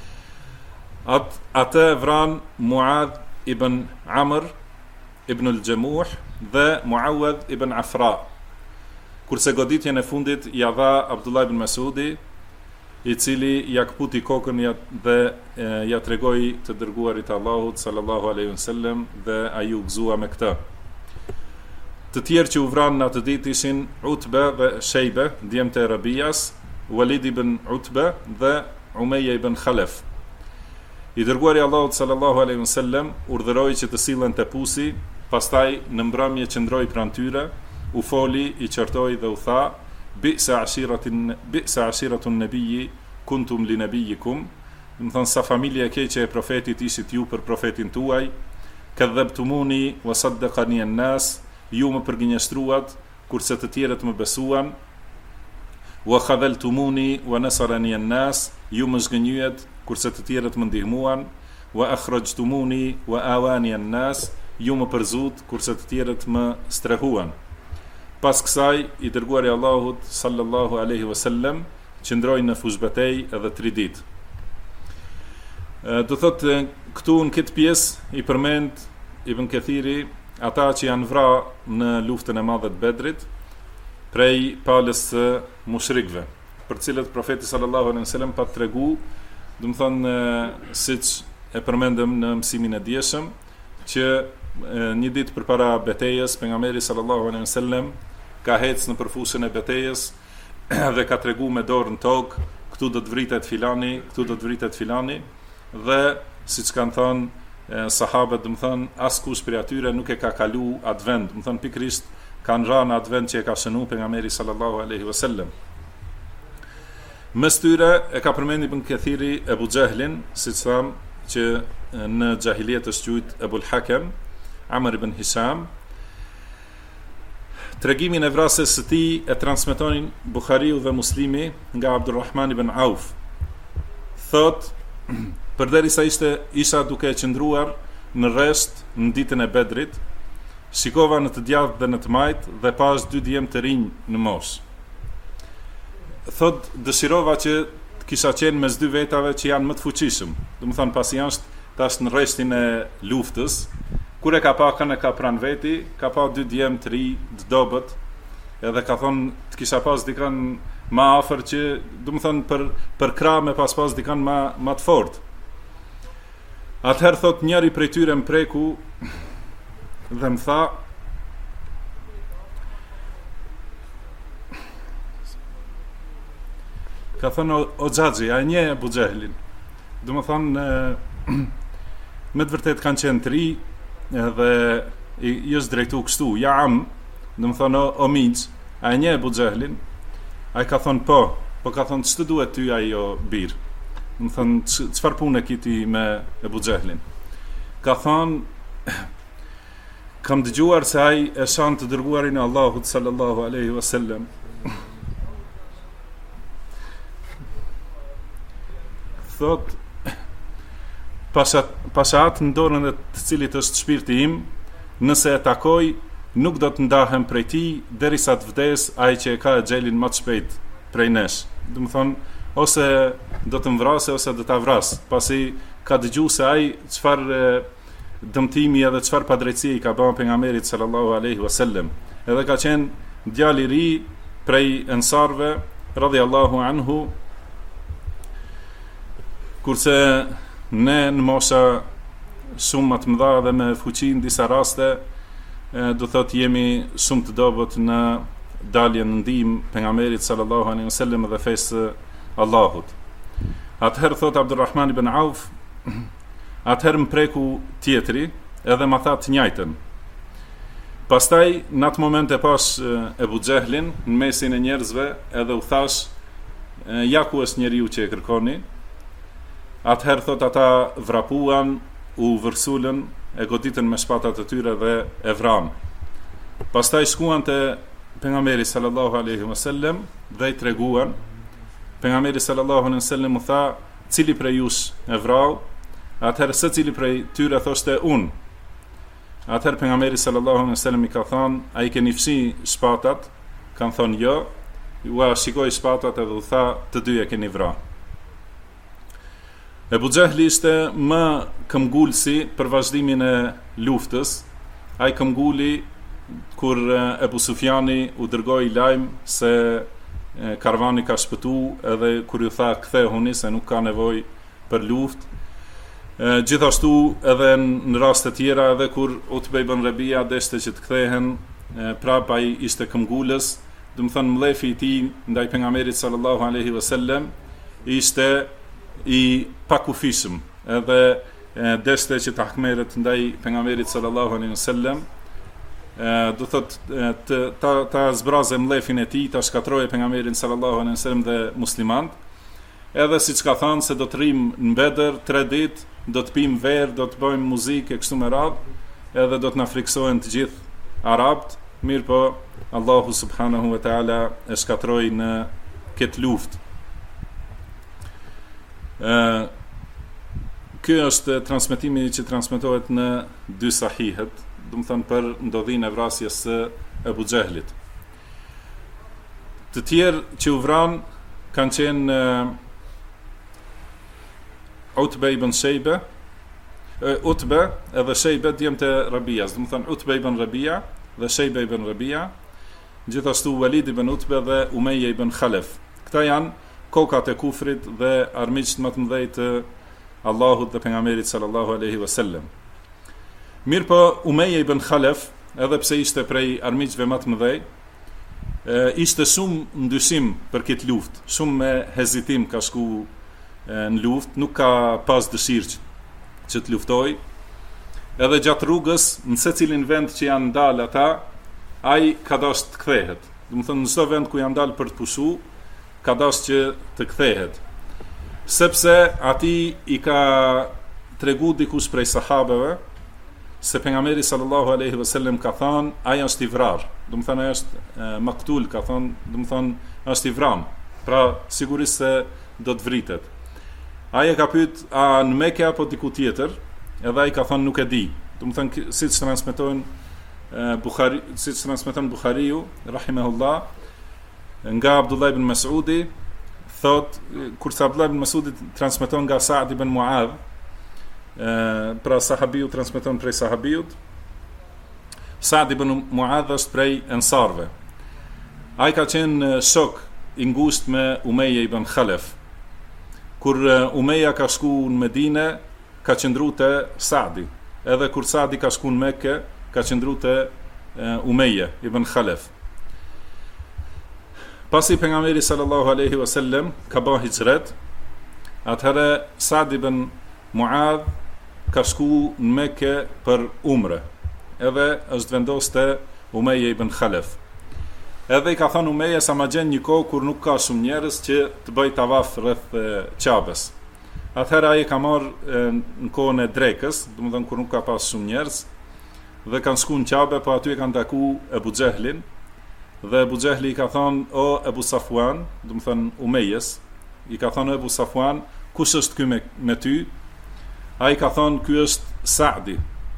Atë vran Muadh ibn Amr ibn al-Jamuh dhe Muawad ibn Afra. Kurse goditjen e fundit ja dha Abdullah ibn Masudi, i cili ja kputi kokën dhe ja tregoi të dërguarit Allahut sallallahu alaihi wasallam dhe ai u gëzua me këtë. Të tjerë që u vranë në atë ditë ishin Utbe dhe Shejbe, djemtë e Rabias, Walid ibn Utbe dhe Umayya ibn Khalaf. I dërguari Allahut sallallahu alaihi wasallam urdhëroi që të sillen te pusi, pastaj në mbrëmje qëndroi pranë tyre, u foli, i qortoi dhe u tha: Bi'sa ashiratun nabiyyi kuntum li nabiyyikum, do të thonë sa familja e keqe e profetit ishit ju për profetin tuaj, kadhabtumuni wa saddaqani an-nas, ju më përgënjeshtruat kurse të tjerët më besuan, wa khadhaltumuni wa nasarani an-nas, ju më zgënjyet kurse të tjerët më ndihmuan, wa akhrajtumuni wa awani an-nas, ju më përzut kurse të tjerët më strehuan. Pas kësaj i dërguari i Allahut sallallahu alaihi wasallam qëndroi në fushbetej edhe 3 ditë. Do thotë këtu në këtë pjesë i përmend Ibn Kathiri ata që janë vrarë në luftën e madhe të Bedrit prej palës së mushrikëve, për cilët profeti sallallahu alaihi wasallam pa tregu, do të thonë siç e përmendëm në mësimin e dieshëm, që një ditë përpara betejës pejgamberi sallallahu alaihi wasallam ka ecë në përfushën e betejës dhe ka tregu me dorë në tokë, këtu do të vritet filani, këtu do të vritet filani, dhe siç kanë thënë sahabët, do të thonë askush prej atyre nuk e ka kalu atë vend, do të thonë pikërisht kanë rënë atë vend që e ka shënuar pejgamberi sallallahu alaihi wasallam. Mes tyre e ka përmendur Ibn Kathiri Abu Jahlin, siç tham që në xahiliet është quajtur Abul Hakem, Amr ibn Hisham. Tregimin e vrasjes së tij e transmetonin Buhariu dhe Muslimi nga Abdulrahman ibn Auf. Thot, përderisa isha duke qëndruar në rresht në ditën e Bedrit, shikova në të djathtë dhe në të majtë dhe pash 2 djemë të rinj në moshë. Thot, dëshirova që të kisha qenë mes 2 vetave që janë më të fuqishëm. Do të thonë pasi janë tash në rreshtin e luftës, kur e ka pa kanë ka pranë veti, ka pa 2 djemë të ri të dobët, edhe ka thonë të kisha pas dikan më afër që, do të thonë për krah me pas dikan më të fortë. Atëherë thot njëri prej tyre më preku dhe më tha, ka thënë o xhaxhi, a nje Abu Jahlin? Do të thonë me të vërtet kanë qenë të ri edhe i është drejtu kështu, ja am, do të thonë o miq, a nje Abu Jahlin? Ai ka thënë po ka thënë ç'të duhet ty ajo bir? Do të thonë çfarë punë ke ti me Abu Jahlin? Ka thënë kam dëgjuar se ai e shan të dërguarin e Allahut sallallahu alaihi wasallam. Thot, pashat në dorën e të cilit është shpirti im, nëse e takoj, nuk do të ndahem prej tij derisa të vdes ai që e ka xhelin më të shpejt prej nesh. Do të thonë, ose do të mvrasë ose do ta vras, pasi ka dëgjuar se ai çfarë dëmtimi edhe çfarë padrejtësie i ka bërë pejgamberit sallallahu alaihi wasallam. Edhe ka qenë djalë i ri prej ensarve radhiyallahu anhu, kurse ne në mosha shumë më të mëdha dhe me fuqi në disa raste, do thot jemi shumë të dobët në daljen në ndihmë pejgamberit sallallahu alaihi wasallam dhe fesë Allahut. Atëherë thot Abdulrahman ibn Auf, atëherë më preku tjetri edhe më tha të njëjtën. Pastaj në atë moment e pash Abu Jahlin në mesin e njerëzve edhe u thash, ja ku është njeriu që e kërkoni. Atëherë thot ata vrapuan, u vërsulën, e goditën me shpatat e tyre dhe e vran. Pastaj shkuan te pejgamberi sallallahu alaihi wasallam dhe i treguan. Pejgamberi sallallahu alaihi wasallam u tha, cili prej jush e vrau? Atëherë secili prej tyre thoshte unë. Atëherë pejgamberi sallallahu alaihi wasallam i ka thënë, a i keni fshi shpatat? Kanë thonë jo. Ua shikoi shpatat edhe u tha, të dy e keni vrarë. Abu Jahli ishte më këmbgulsi për vazhdimin e luftës. Ai këmbguli kur Ebu Sufjani u dërgoi lajm se karvani ka shpëtuar, edhe kur ju tha kthehuni se nuk ka nevojë për luftë. Gjithashtu edhe në raste tjera, edhe kur Utbe ibn Rabia deshte që të kthehen, prap ai ishte këmbgulës. Do të thonë mlefi i tij ndaj pejgamberit sallallahu alaihi wasallam ishte i pakufishëm, edhe deshte që të hakmeret ndaj pejgamberit sallallahu alaihi wasallam. Do thot ta zbrazë mlefin e tij, ta shkatroje pejgamberin sallallahu alaihi wasallam dhe muslimant. Edhe siç ka thënë se do të rrim në Bedër 3 ditë, do të pim verë, do të bëjmë muzikë e kështu me radhë, edhe do të na friksohen të gjithë arabët. Mirë po, Allahu subhanahu wa taala e shkatroi në këtë luftë. Ky është transmetimi që transmetohet në 2 sahihet, do të thonë për ndodhinë e vrasjes së Abu Jahlit. Të tjerë që u vranë kanë qenë Utbe ibn Shejbe, Utbe edhe Shejbe djemtë e Rabijas, do të thonë Utbe ibn Rabia dhe Shejbe ibn Rabia, gjithashtu Walid ibn Utbe dhe Umayya ibn Khalaf. Këta janë kokat e kufrit dhe armiqt më të mëdhej të Allahut dhe pejgamberit sallallahu alaihi wasallam. Mirë po Umayya ibn Khalaf, edhe pse ishte prej armiqve më të mëdhej, ishte shumë ndyshim për këtë luftë, shumë me hezitim ka shku në luftë, nuk ka pas dëshirë që të luftoj. Edhe gjatë rrugës, në secilin vend që janë ndalë ata, ai ka dashur të kthehet. Do të thonë në çdo vend ku janë ndalë për të pushu, ka dashur që të kthehet. Sepse ati i ka tregu dikush prej sahabeve se pejgamberi sallallahu alaihi wasallam ka thënë ai është i vrarë. Do të thonë ai është maktul, ka thënë, do të thonë është i vram. Pra sigurisht se do të vritet. Ai e ka pyet a në Mekë apo diku tjetër, edhe ai ka thënë nuk e di. Do të thonë siç transmetojnë transmeton Buhariu rahimahullah nga Abdullah ibn Mas'udi, thot kurse Abdullah ibn Mas'udi transmeton nga Sa'd ibn Mu'adh, pra sahabiu transmeton prej sahabiut. Sa'd ibn Mu'adh është prej ensarve. Ai ka qenë shok i ngushtë me Umayya ibn Khalaf. Kur Umayya ka shku në Medine, ka qëndru te Sa'di. Edhe kur Sa'di ka shku në Mekë, ka qëndru te Umayya ibn Khalaf. Pasi pejgamberi sallallahu alaihi wasallam ka bë hijret, atëherë Sa'd ibn Mu'adh ka shku në Mekë për umre. Edhe është vendos te Umayya ibn Khalaf. Edhe i ka thënë Umayya sa ma gjen një kohë kur nuk ka shumë njerëz që të bëj tavaf rreth Qabes. Atëherë ai ka marrë në kohën e drekës, domethënë kur nuk ka pas shumë njerëz, dhe kanë shku në Qabe, po aty e kanë taku Ebu Xhehlin. Dhe Ebu Xhehli i ka thënë o Ebu Safwan, domethënë Umayjes, i ka thënë Ebu Safwan, kush është ky me ty? Ai ka thënë ky është Sa'di.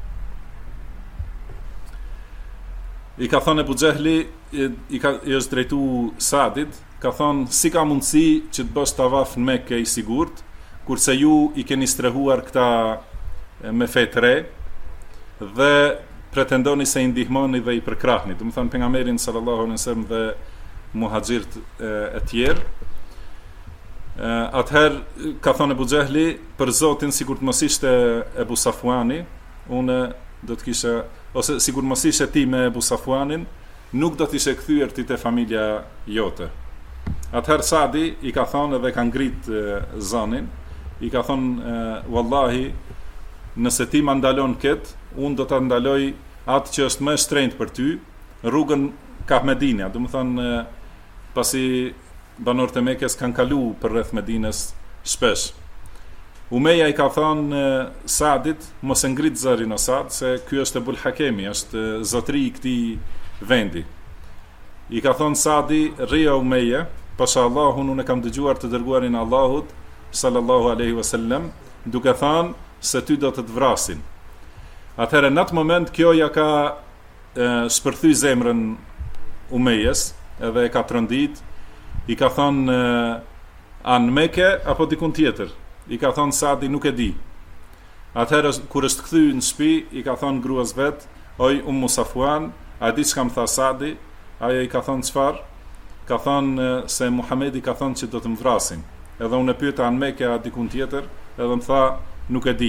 I ka thënë Ebu Xhehli, i është drejtu Sa'dit, ka thënë si ka mundësi që të bësh tavaf në Mekë i sigurt, kurse ju i keni strehuar këta me fe të re dhe pretendoni se i ndihmoni dhe i përkrahni. Do të thonë pejgamberin sallallahu alaihi wasallam dhe muhaxhirt e tjerë. Atëherë ka thënë Ebu Xhehli, për Zotin sikur të mos ishte Ebu Safwani, unë do të kisha, ose sikur mos ishte ti me Ebu Safwanin, nuk do të ishe kthyer ti te familja jote. Atëherë Sa'di i ka thonë edhe ka ngrit zonin, i ka thonë wallahi, nëse ti më ndalon këtë, unë do të ndaloj atë që është më shtrenjtë për ty, rrugën ka Medinja, do të thonë pasi banorët e Mekës kanë kalu për rreth Medinës shpesh. Umayya i ka thonë Sa'dit, mos e ngrit zërin o Sa'd, se ky është Ebul Hakemi, është zotri i këtij vendi. I ka thonë Sa'di, rria Umayya, pasha Allahun, unë e kam dëgjuar të dërguarin Allahut sallallahu alaihi wasallam, duke thënë se ty do të të vrasin. Atëherë në atë moment kjo ja ka shpërthy zemrën Umayjes, edhe e ka trondit, i ka thonë anë Mekë apo dikun tjetër. I ka thonë Sa'di nuk e di. Atëherë kur është kthy në shtëpi, i ka thonë gruas vet, oj Ummu Safwan, a di çka më tha Sa'di? Ajo i ka thonë çfarë? Ka thonë se Muhamedi ka thonë që do të më vrasin. Edhe unë e pyeta në Mekë a dikun tjetër, edhe më tha nuk e di.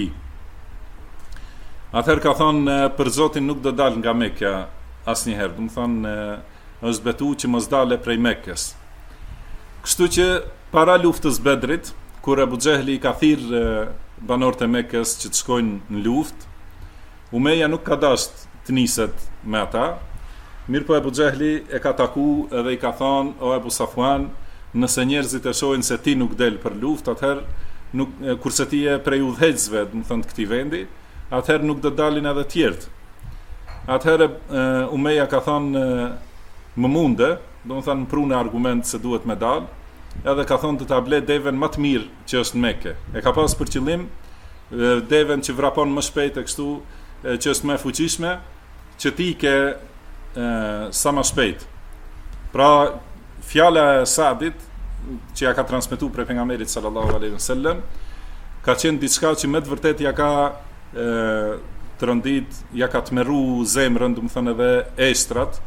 Atëherë ka thonë për Zotin nuk do dal nga Mekja asnjëherë. Do të thonë është betu që mos dale prej Mekës. Kështu që para luftës Bedrit, kur Ebu Xhehli i ka thirrë banorët e Mekës që të shkojnë në luftë, Umayya nuk ka dashur të niset me ata. Mirë po Ebu Xhehli e ka taku edhe i ka thonë o Ebu Safwan, nëse njerëzit e shohin se ti nuk del për luftë, atëherë kurse ti je prej udhëheqësve, do të thonë të këtij vendi, atëherë nuk do dalin edhe tjerët. Atëherë Umayya ka thonë më munde, do të thonë më prunë argument se duhet me dal, edhe ka thonë të ta ble deven më të mirë që është në Mekë. E ka pas për qëllim deven që vrapon më shpejt e kështu, që është më fuqishme, që ti ke sa më shpejt. Pra fjala e Saadit që ja ka transmetuar prej pejgamberit sallallahu alaihi wasallam ka qenë diçka që me të vërtetë ja ka trondit, ja ka tmerru zemrën, domethënë edhe eshtrat.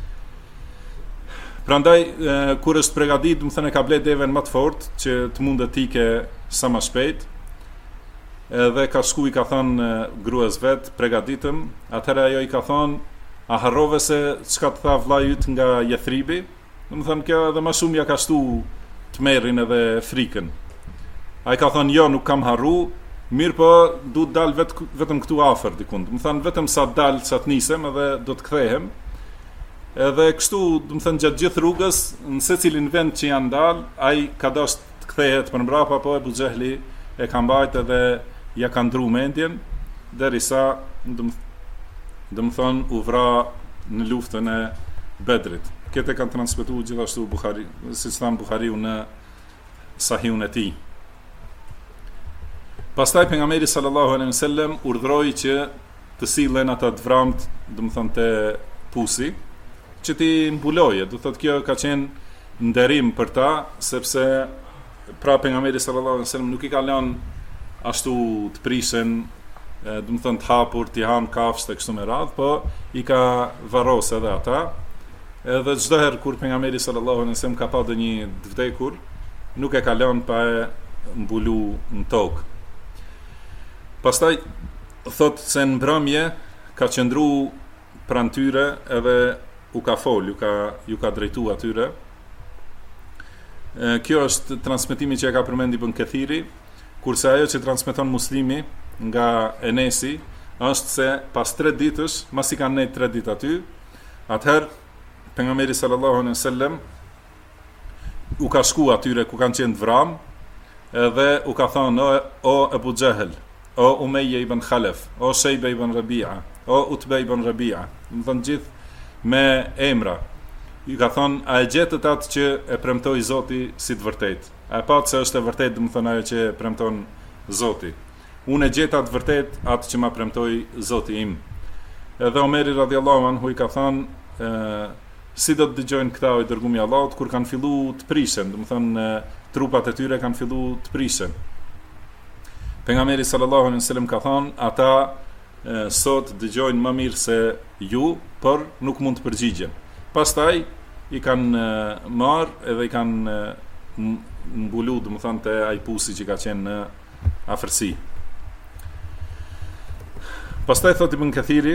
Prandaj kur është përgatit, domethënë ka blet devën më të fortë që të mundet tike sa më shpejt. Edhe ka shku i ka thënë gruas vet, përgatitëm. Atëherë ajo i ka thënë, a harrove se çka të tha vllai yt nga Jethribi? Domethënë kjo edhe më shumë ja ka shtu tmerrin edhe frikën. Ai ka thënë, jo, nuk kam harru, mirë po du të dal vetëm këtu afër dikun. Domethënë vetëm sa dal, sa të nisem edhe do të kthehem. Edhe kështu, domethënë gjatë gjithë rrugës, në secilin vend që janë dal, ai ka dashur të kthehet përmbrapa, po Abu Xehli e ka mbajtur edhe ja ka ndru mendjen derisa domethënë u vra në luftën e Bedrit. Këtë kanë transmetuar gjithashtu Buhari, siç thamë Buhariu në Sahihun e tij. Pastaj pejgamberi sallallahu alaihi wasallam urdhroi që të sillen ata të vramt, domethënë te pusi, që ti mbuloje. Do thotë kjo ka qenë nderim për ta, sepse pra pejgamberi sallallahu alaihi wasallam nuk i ka lënë ashtu të prishen, domethënë të hapur, të hanë kafshë të kështu me radhë, po i ka varrosur edhe ata. Edhe çdo herë kur pejgamberi sallallahu alaihi wasallam ka pasur një të vdekur, nuk e ka lënë pa e mbulu në tokë. Pastaj thot se në mbrëmje ka qëndru pranë tyre edhe u ka fol, ju ka drejtu atyre. Kjo është transmetimi që e ka përmendi Ibn Kathiri, kurse ajo që transmeton Muslimi nga Enesi është se pas 3 ditësh, mas i kanë nejt 3 ditë aty, atëherë pejgamberi sallallahu alaihi wasallam u ka shku atyre ku kanë qenë vram, edhe u ka thonë, o Abu Xehel, o Umayya ibn Khalaf, o Shayba ibn Rabi'a, o Utba ibn Rabi'a, më thënë gjithë me emra. I ka thonë, a e gjetët atë që e premtoi Zoti si të vërtet? A e patë se është e vërtet, më thënë ajo që e premton Zoti. Unë e gjetë atë vërtet, atë që ma premtoi Zoti im. Edhe Omeri radiallahu anhu i ka thonë, si do të dëgjojnë këta o i dërgumi Allahut, kur kanë fillu të prishen, dhe më thënë trupat e tyre kanë fillu të prishen. Pejgamberi sallallahu alaihi wasallam ka thënë, ata sot dëgjojnë më mirë se ju, por nuk mund të përgjigjen. Pastaj i kanë marrë edhe i kanë mbulu, dhe më thënë të ajpusi që ka qenë në afërsi. Pastaj thot Ibn Kathiri,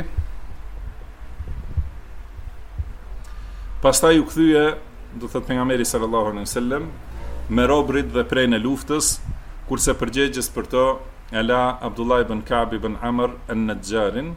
pastaj u kthye, do thot pejgamberi sallallahu alaihi wasallam, me robrit dhe prej në luftës, kurse përgjegjës për to e la Abdullah ibn Ka'b ibn Amr an-Najjarin.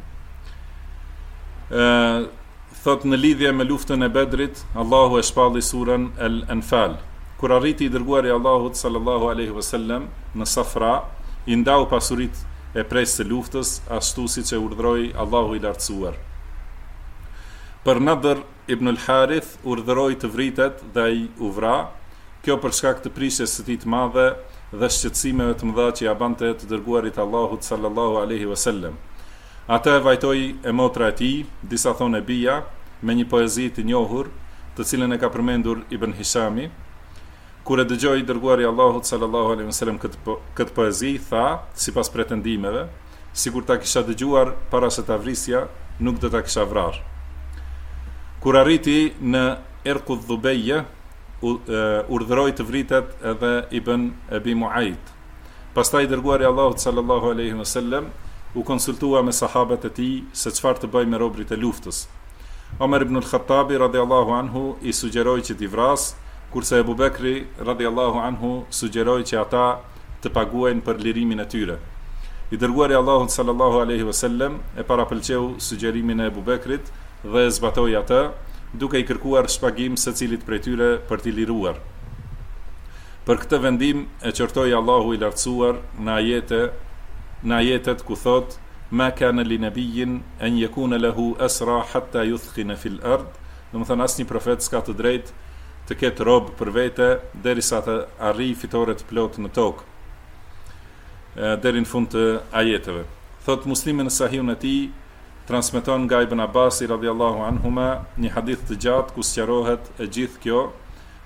Thot në lidhje me luftën e Bedrit, Allahu e shpalli surën Al-Anfal. Kur arriti i dërguari Allahut sallallahu alaihi wasallam në Safra, i ndau pasurit e presë së luftës, ashtu siç e urdhroi Allahu i lartësuar. Për Nadr ibn al-Harith urdhëroi të vritet dhe ai u vra, kjo për shkak të prishjes së tij të madhe dhe shqetësimeve të mëdha që ja bante të dërguarit Allahut sallallahu alaihi wasallam. Ata e vajtoi e motra e tij, disa thonë e bija, me një poezi të njohur, të cilën e ka përmendur Ibn Hishami. Kur e dëgjoi dërguari Allahut sallallahu alaihi wasallam këtë poezi, tha, sipas pretendimeve, sikur ta kisha dëgjuar para se ta vrisja, nuk do ta kisha vrarë. Kur arriti në Irqud Dhubeyje, urdhëroi të vritet edhe Ibn Abi Muajt. Pastaj dërguari Allahut sallallahu alaihi wasallam u konsultua me sahabët e tij se çfarë të bëjë me robrit e luftës. Omer ibn al-Khattabi radhiyallahu anhu i sugjeroi që t'i vras, kurse Abu Bekri radhiyallahu anhu sugjeroi që ata të paguajnë për lirimin e tyre. I dërguari Allahut sallallahu alaihi wasallam e parapëlqeu sugjerimin e Abu Bekrit dhe e zbatoi atë, duke i kërkuar shpagim secilit prej tyre për t'i liruar. Për këtë vendim e qortoi Allahu i lartësuar në ajetet ku thot: "Ma kana li nabiyyin an yakuna lahu asra hatta yuthkhina fil ard", do të thonë asnjë profet s'ka të drejtë të ketë rob për vete derisa të arrijë fitore të plotë në tokë. Deri në fund të ajeteve. Thot Muslimi në Sahihun e tij transmeton nga Ibn Abbasi radhiyallahu anhuma një hadith të gjatë ku sqarohet e gjithë kjo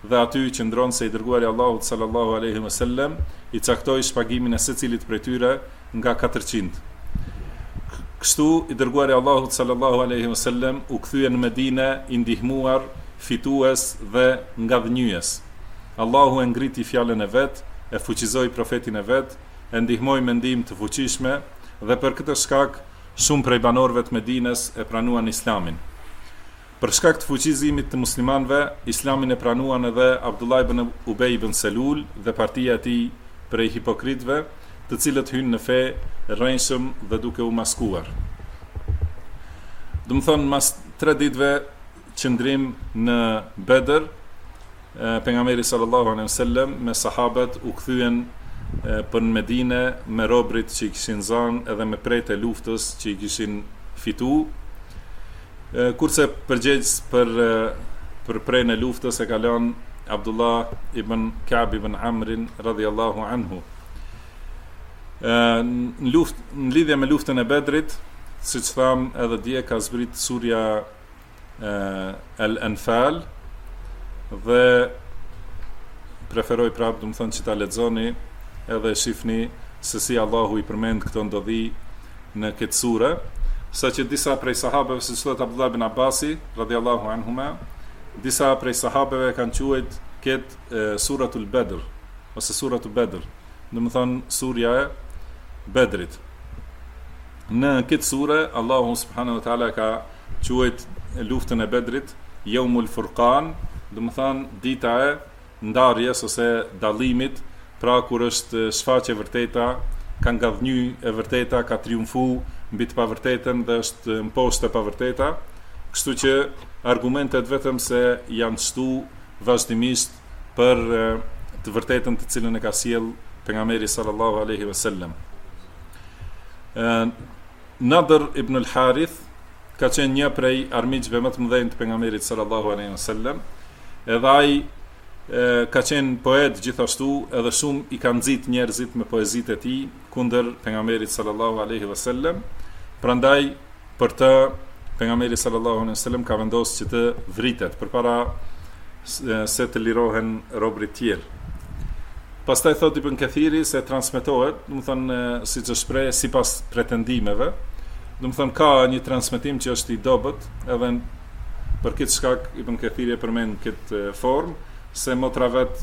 dhe aty qëndron se i dërguari Allahut sallallahu alaihi wasallam i caktoi shpagimin e secilit prej tyre nga 400. Kështu i dërguari Allahut sallallahu alaihi wasallam u kthye në Medinë i ndihmuar, fitues dhe ngadhnjyes. Allahu e ngriti fjalën e vet, e fuqizoi profetin e vet, e ndihmoi me ndihmë të fuqishme dhe për këtë shkak shumë prej banorëve të Medinës e pranuan Islamin. Për shkak të fuqizimit të muslimanëve, Islamin e pranuan edhe Abdullah ibn Ubej ibn Selul dhe partia e tij prej hipokritëve, të cilët hynë në fe rrënjshëm dhe duke u maskuar. Do të thonë, mas 3 ditëve qëndrim në Bedër, pejgamberi sallallahu alaihi wasallam me sahabët u kthyen për në Medinë me robrit që i kishin zënë edhe me prejtë e luftës që i kishin fitu. Kurse përgjegjës për prejnë e luftës e kalon Abdullah ibn Ka'b ibn Amrin radhiyallahu anhu. Në lidhje me luftën e Bedrit, siç tham edhe dje, ka zbrit surja Al-Anfal dhe preferoj prapë, do të thonë, që ta lexoni edhe shifni se si Allahu i përmend këto ndodhi në këtë sure, saqë disa prej sahabeve, siç thot Abdullah ibn Abbasi radhiyallahu anhuma, disa prej sahabeve kanë quajt këtë suratul Bedr ose suratul Bedr, do të thonë surja e Bedrit. Në këtë sure Allahu subhanahu wa taala ka quajt luftën e Bedrit Yawmul Furqan, do të thonë dita e ndarjes ose dallimit, pra kur është shfaqe vërteta, ka ngadhnjy e vërteta, ka triumfu mbi të pavërtetën dhe është mposhtë e pavërteta, kështu që argumentet vetëm se janë shtu vazhdimisht për të vërtetën të cilën e ka sjell pejgamberi sallallahu alaihi wasallam. Nadr ibn al-Harith ka qenë një prej armiqve më të mëdhenj të pejgamberit sallallahu alaihi wasallam, edhe ai ka qenë poet gjithashtu, edhe shumë i ka nxit njerëzit me poezitë e tij kundër pejgamberit sallallahu alaihi wasallam. Prandaj për të pejgamberi sallallahu alaihi wasallam ka vendosur që të vritet përpara se të lirohen robrit tjerë. Pastaj thot Ibn Kathiri se transmetohet, do të thonë siç është shpreh sipas pretendimeve, do të thonë ka një transmetim që është i dobët, edhe për këtë shkak Ibn Kathiri e përmend këtë formë, se motra vet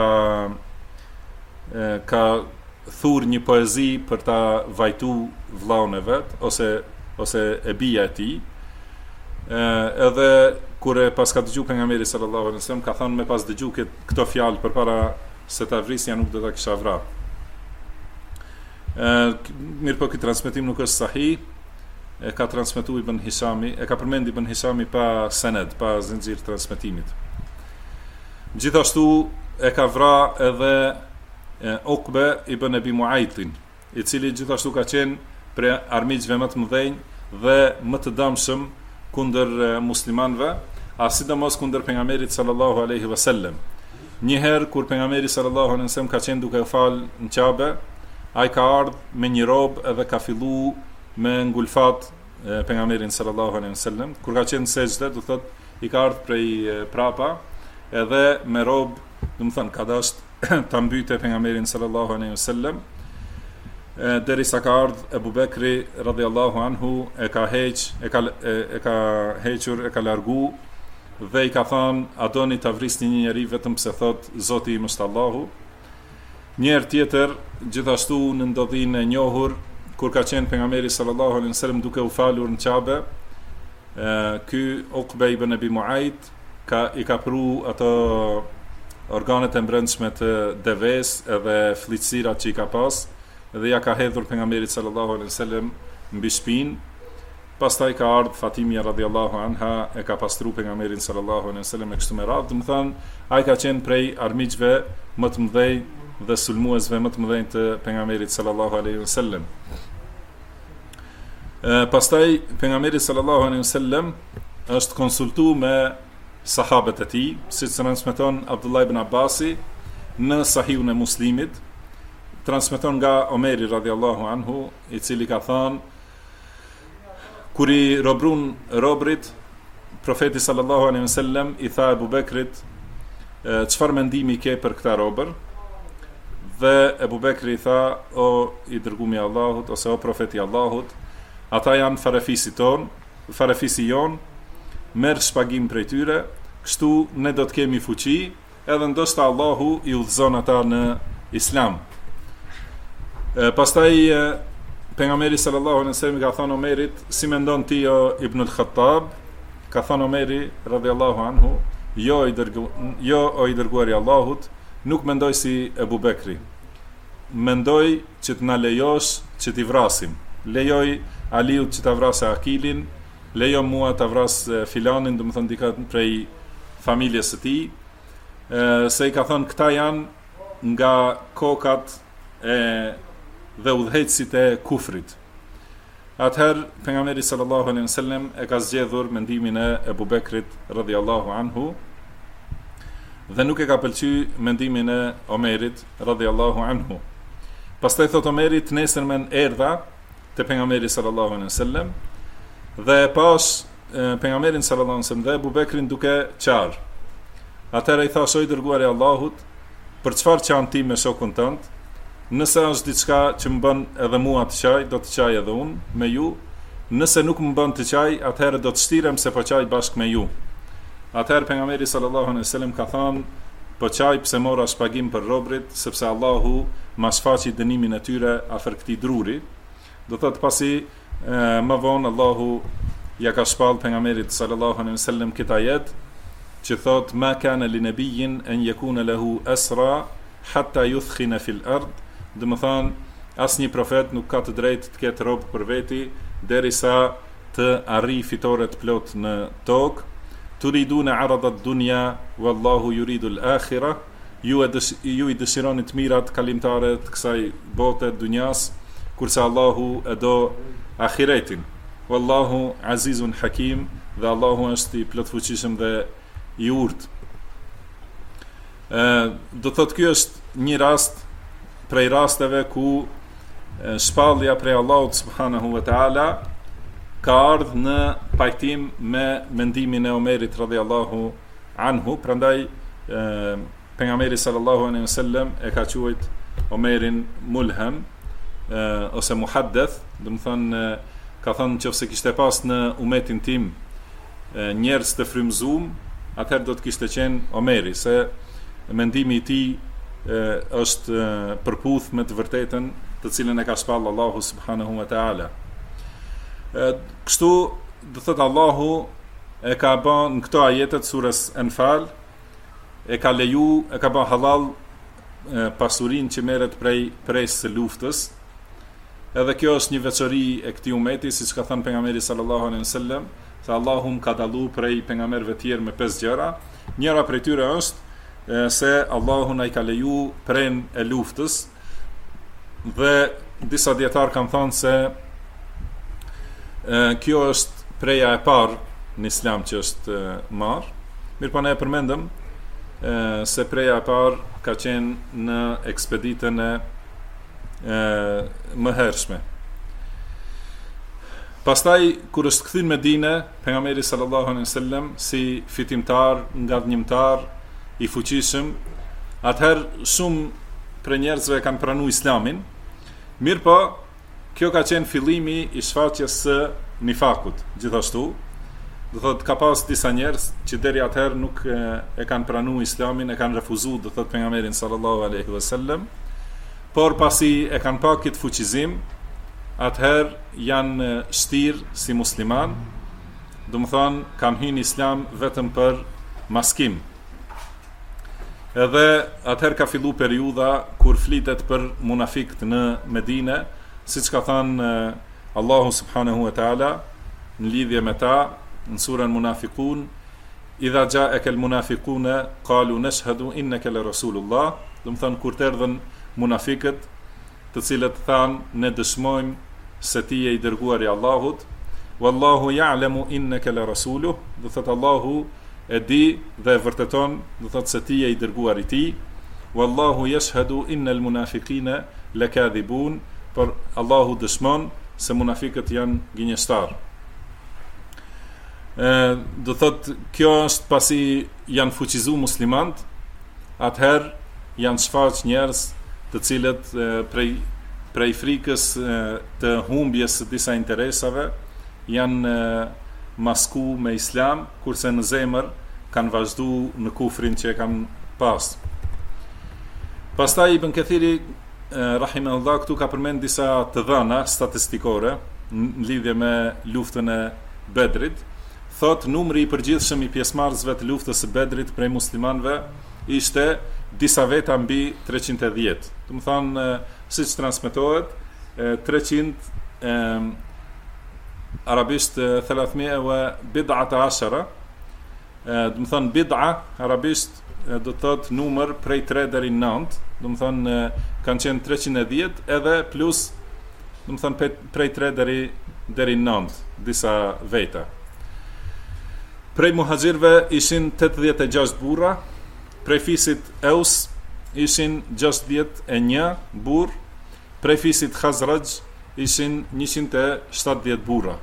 ka thur një poezi për ta vajtu vllaun e vet ose e bija e tij. Edhe kur e pas ka dëgju pejgamberi sallallahu alaihi wasallam, ka thënë me pas dëgju këto fjalë përpara se ta vrisja nuk do ta kisha vrarë. Mirë po këtë transmetim nuk është sahih, e ka transmetuar Ibn Hishami, e ka përmendur Ibn Hishami pa sened, pa zinxhir transmetimit. Gjithashtu e ka vrarë edhe Uqbe ibn Abi Mu'aytin, i cili gjithashtu ka qenë prej armiqve më të mëdhenj dhe më të dëmshëm kundër muslimanëve, sidomos kundër pejgamberit sallallahu alaihi wasallam. Njëherë kur pejgamberi sallallahu alaihi wasallam ka qenë duke fal në Kabe, ai ka ardhur me një rob edhe ka filluar me ngulfat pejgamberin sallallahu alaihi wasallam. Kur ka qenë sejdë, do thotë i ka ardhur prej prapa, edhe me rob, do të thonë ka dashur ta mbyte pejgamberin sallallahu alaihi wasallam, derisa ka ardhur Ebu Bekri radhiyallahu anhu, e ka hequr, e ka largu dhe i ka thënë, a doni ta vrisni një njeri vetëm pse thot Zoti im është Allahu. Njëherë tjetër, gjithashtu në ndodhinë e njohur, kur ka qenë pejgamberi sallallahu alaihi wasallam duke u falur në Kabe, ky Uqbe ibn Abi Mu'ayt i ka pru ato organet e mbrëmshme të deves edhe fllitësirat që i ka pas, dhe ja ka hedhur pejgamberit sallallahu alaihi wasallam mbi shpinë. Pastaj ka ardhur Fatimia radhiyallahu anha, e ka pastru pejgamberin sallallahu alaihi wasallam e kështu me radhë. Do të thonë, ai ka qenë prej armiqve më të mëdhenj dhe sulmuesve më të mëdhenj të pejgamberit sallallahu alaihi wasallam. Pastaj pejgamberi sallallahu alaihi wasallam është konsultuar me sahabët e tij, siç transmeton Abdullah ibn Abbasi në Sahihun e Muslimit, transmeton nga Omeri radhiyallahu anhu, i cili ka thënë, kur i robrun robrit, profeti sallallahu alaihi wasallam i tha Abu Bekrit, çfarë mendimi ke për këta robër? Dhe Ebu Bekri tha, o i dërgumi i Allahut, ose o profeti i Allahut, ata janë farefisi jon, merr shpagim prej tyre, kështu ne do të kemi fuqi, edhe ndoshta Allahu i udhëzon ata në Islam. Pastaj pejgamberi sallallahu alaihi wasallam ka thënë Omerit, si mendon ti o Ibn al-Khattab? Ka thënë Omeri radhiyallahu anhu, jo o i dërguari i Allahut, nuk mendoj si Ebu Bekri. Mendoj që të na lejosh që t'i vrasim. Lejoj Aliut që ta vrasë Akilin, lejo mua ta vras filanin, do të thënë dikat prej familjes së tij, se i ka thënë këta janë nga kokat dhe udhëheqësit e kufrit. Atëherë pejgamberi sallallahu alaihi wasallam e ka zgjedhur mendimin e Ebu Bekrit radhiyallahu anhu dhe nuk e ka pëlqyer mendimin e Omerit radhiyallahu anhu. Pastaj thot Omeri, të nesërmen erdha te pejgamberi sallallahu alaihi wasallam dhe pas pejgamberin sallallahu alaihi wasallam dhe Ebu Bekrin duke qarë. Atëherë i thash, o i dërguari i Allahut, për çfarë qan ti me shokun tënd? Nëse është diçka që më bën edhe mua të qaj, do të qaj edhe unë me ju. Nëse nuk më bën të qaj, atëherë do të shtirem se po qaj bashkë me ju. Atëherë pejgamberi sallallahu alaihi wasallam ka thënë, po qaj pse mora shpagim për robrit, sepse Allahu ma shfaqi dënimin e tyre afër këtij druri. Do thotë pasi më vonë Allahu ja ka shpall pejgamberit sallallahu alaihi wasallam këtë ajet që thot, ma kana li nabiyyin an yakuna lahu asra hatta yuthkhina fil ard. Dhe më thanë, asnjë profet nuk ka të drejtë të ketë robë për veti, derisa të arri fitore të plot në tokë. Turiduna aradat dunya, wallahu yuridu al-akhirah. Ju i dëshironi të mirat kalimtare të kësaj bote dunjas, kurse Allahu e do ahiretin. Wallahu azizun hakim, dhe Allahu është i plotfuqishëm dhe i urtë. Do thotë, ky është një rast prej rasteve ku shpallja prej Allahut subhanahu wa taala ka ardhur në pajtim me mendimin e Omerit radhiyallahu anhu. Prandaj pejgamberi sallallahu alaihi wasallam e ka quajt Omerin mulham ose muhaddeth, do të thonë ka thënë nëse kishte pas në umetin tim njerëz të frymëzuar, atëherë do të kishte qenë Omeri, se mendimi i tij është përputh me të vërtetën të cilën e ka shpall Allahu subhanahu wa taala. Kështu do thotë Allahu e ka bën në këto ajete të surës Anfal, e ka bën halal pasurinë që merret prej së luftës. Edhe kjo është një veçori e këtij umeti, siç ka thënë pejgamberi sallallahu alaihi wasallam, se Allahu ka dalluar prej pejgamberëve të tjerë me 5 gjëra. Njëra prej tyre është se Allahu na i ka leju pren e luftës, dhe disa dietar kanë thënë se kjo është preja e parë në Islam që është marrë. Mirëpo ne e përmendëm se preja e parë ka qenë në ekspeditën e mëhershme. Pastaj kur është kthyer në Medinë, pejgamberi sallallahu alaihi wasallam si fitimtar, ngadhnjimtar i fuqishëm, atëherë shumë për njerëzve kanë pranuar Islamin. Mirëpo kjo ka qenë fillimi i shfaqjes së nifakut. Gjithashtu, do thotë ka pas disa njerëz që deri atëherë nuk e kanë pranuar Islamin, e kanë refuzuar, do thotë pejgamberin sallallahu alaihi wasallam, por pasi e kanë pa këtë fuqizim, atëherë janë shtirë si musliman, do të thonë kanë hyrë në Islam vetëm për maskim. Edhe atëherë ka fillu periudha kur flitet për munafiqët në Medinë, siç ka thënë Allahu subhanahu wa taala në lidhje me ta në surën Munafiqun, idha ja'aka al-munafiquna qalu nashhadu innaka la rasulullah. Do të thonë kur të erdhën munafiqët, të cilët thanë ne dëshmojmë se ti je i dërguari i Allahut, wallahu ya'lamu innaka la rasuluh, do thotë Allahu e di dhe e vërteton, do thotë se ti je i dërguari i tij. Wallahu yashhadu innal munafiqina lakadhibun, por Allahu dëshmon se munafiqët janë gënjeshtar. Do thotë kjo është pasi janë fuqizuar muslimanët, atëherë janë shfaq njerëz të cilët prej frikës të humbjes së disa interesave janë masku me islam, kurse në zemër kanë vazhdu në kufrin që e kanë pas. Pastaj Ibn Kathiri rahimahullah këtu ka përmend disa të dhëna statistikore në lidhje me luftën e Bedrit. Thot numri i përgjithshëm i pjesëmarrësve të luftës së Bedrit prej muslimanëve ishte disa veta mbi 310. Do të thonë siç transmetohet 300 arabisht 300 wa bid'ata ashara. Do të thonë bid'a arabisht do të thotë numër prej 3 deri në 9. Do të thonë kanë qenë 310 edhe plus do të thonë prej 3 deri në 9 disa veta. Prej muhaxhirëve ishin 86 burra, prej fisit Eus ishin 61 burr, prej fisit Khazraj ishin 170 burra.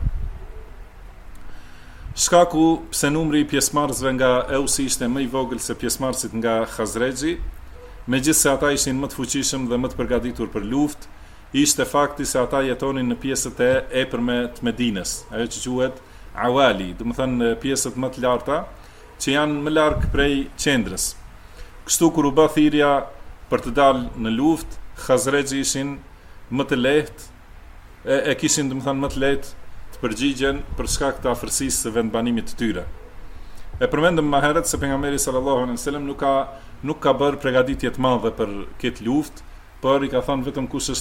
Shkaku pse numri i pjesëmarrësve nga Eusi ishte më i vogël se pjesëmarrësit nga Khazraji, megjithse ata ishin më të fuqishëm dhe më të përgatitur për luftë, ishte fakti se ata jetonin në pjesët e epërme të Medinës, ajo që quhet Awali, do të thënë pjesët më të larta që janë më larg prej qendrës. Kështu kur u bë thirrja për të dalë në luftë, Khazraji ishin më të lehtë, e kishin do të thënë më të lehtë të përgjigjen për shkak të afërsisë së vendbanimit të tyre. E përmendëm më herët se pejgamberi sallallahu alaihi wasallam nuk ka bërë përgatitje të mëdha për këtë luftë, por i ka thënë vetëm kush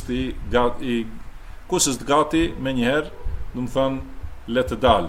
është gati me njëherë, do të thonë le të dalë.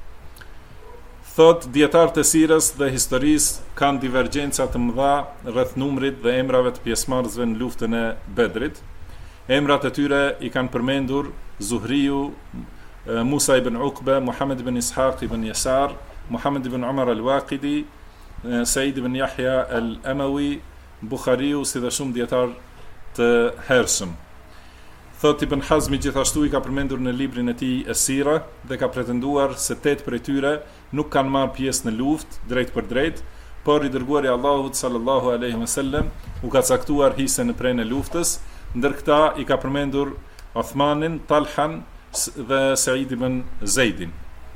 Thot dietarët e sirës dhe historisë kanë divergjenca të mëdha rreth numrit dhe emrave të pjesëmarrësve në luftën e Bedrit. Emrat e tyre i kanë përmendur Zuhriu, Musa ibn Uqba, Muhammad ibn Ishaq ibn Yasar, Muhammad ibn Umar al-Waqidi, Said ibn Yahya al-Amawi, Bukhariu, si dhe shumë dietar të hershëm. Thot Ibn Hazmi gjithashtu i ka përmendur në librin e tij Es-Sira dhe ka pretenduar se 8 prej tyre nuk kanë marrë pjesë në luftë drejt për drejt, por i dërguari i Allahut sallallahu alaihi wasallam u ka caktuar hisën në prenë e luftës, ndër këta i ka përmendur Uthmanin, Talhan dhe Said ibn Zeidin.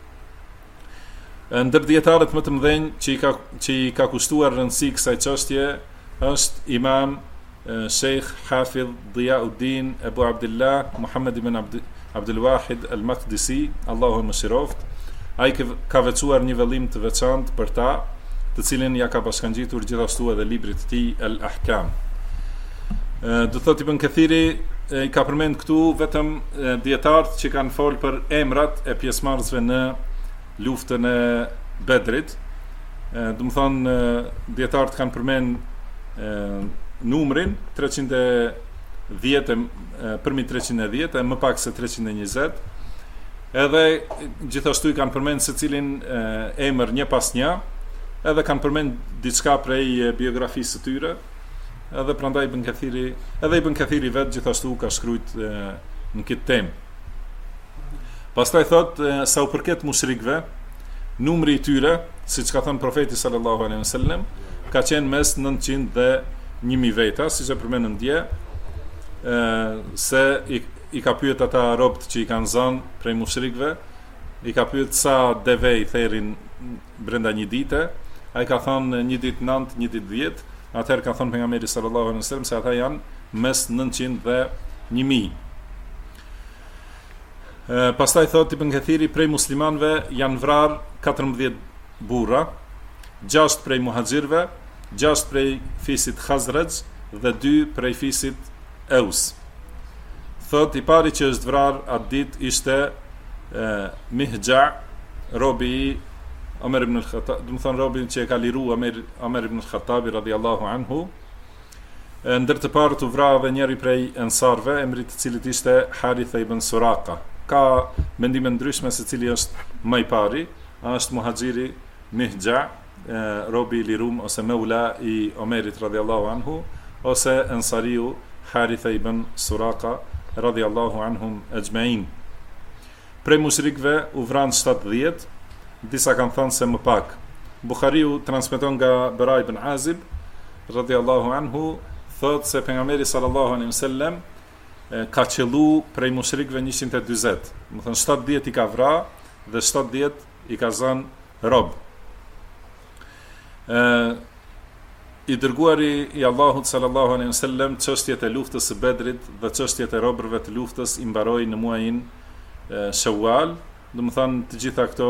Ndër dietarët më të mëdhenj që i ka kushtuar rëndësi kësaj çështje është Imam Sheikh Hafidh Diyauddin Abu Abdullah Muhammad ibn Abdul Wahid al-Maqdisi, Allahu e mëshiroft. Ai ka veçuar një vellim të veçantë për ta, të cilin ja ka bashkangjitur gjithashtu edhe librit të tij Al-Ahkam. Do thotë Ibn Kathiri i ka përmend këtu vetëm dietarët që kanë folë për emrat e pjesëmarrësve në luftën e Bedrit. Do të thonë dietarët kanë përmend numrin 310 përmi 310 e më pak se 320, edhe gjithashtu i kanë përmend secilin emër një pas një, edhe kanë përmend diçka prej biografisë së tyre, edhe prandaj Ibn Kathiri vet gjithashtu ka shkruajt në këtë temë. Pastaj thot sa u përket mushrikëve, numri i tyre, siç ka thënë profeti sallallahu alaihi wasallam, ka qenë mes 900 dhe 1000 veta, siç e përmendëm dje, se i ka pyet ata robët që i kanë zënë prej mushrikëve, i ka pyet sa deve i therin brenda një dite, ai ka thënë një ditë 9, një ditë 10, atëherë ka thënë pejgamberi sallallahu alaihi wasallam se ata janë mes 900 dhe 1000. Pastaj thot Ibn Kathiri prej muslimanëve janë vrarë 14 burra, 6 prej muhaxhirëve, 6 prej fisit Khazraj dhe 2 prej fisit Eus. Thot i pari që është vrarë atë ditë ishte Mihja, robi i Omer ibn al-Khattab, do të thonë robin që e ka liru Omer ibn al-Khattabi radhiyallahu anhu. Ndër të parët u vra edhe njëri prej ensarve, emri i cilit ishte Haritha ibn Suraqa. Ka mendime ndryshme se cili është më i pari, është muhaxhiri Mihja, robi i lirum ose meula i Omerit radhiyallahu anhu, ose ensariu Haritha ibn Suraqa radhiyallahu anhum ajma'in. Prej mushrikëve u vran 70, disa kanë thënë se më pak. Bukhariu transmeton nga Bara ibn Azib radhiyallahu anhu thot se pejgamberi sallallahu alaihi wasallam ka qellu prej mushrikëve 140. Do të thënë 70 i ka vrarë dhe 70 i ka zënë rob. I dërguari i Allahut sallallahu alaihi wasallam çështjet e luftës së Bedrit dhe çështjet e robërve të luftës i mbaroi në muajin Shawwal, do të thënë të gjitha këto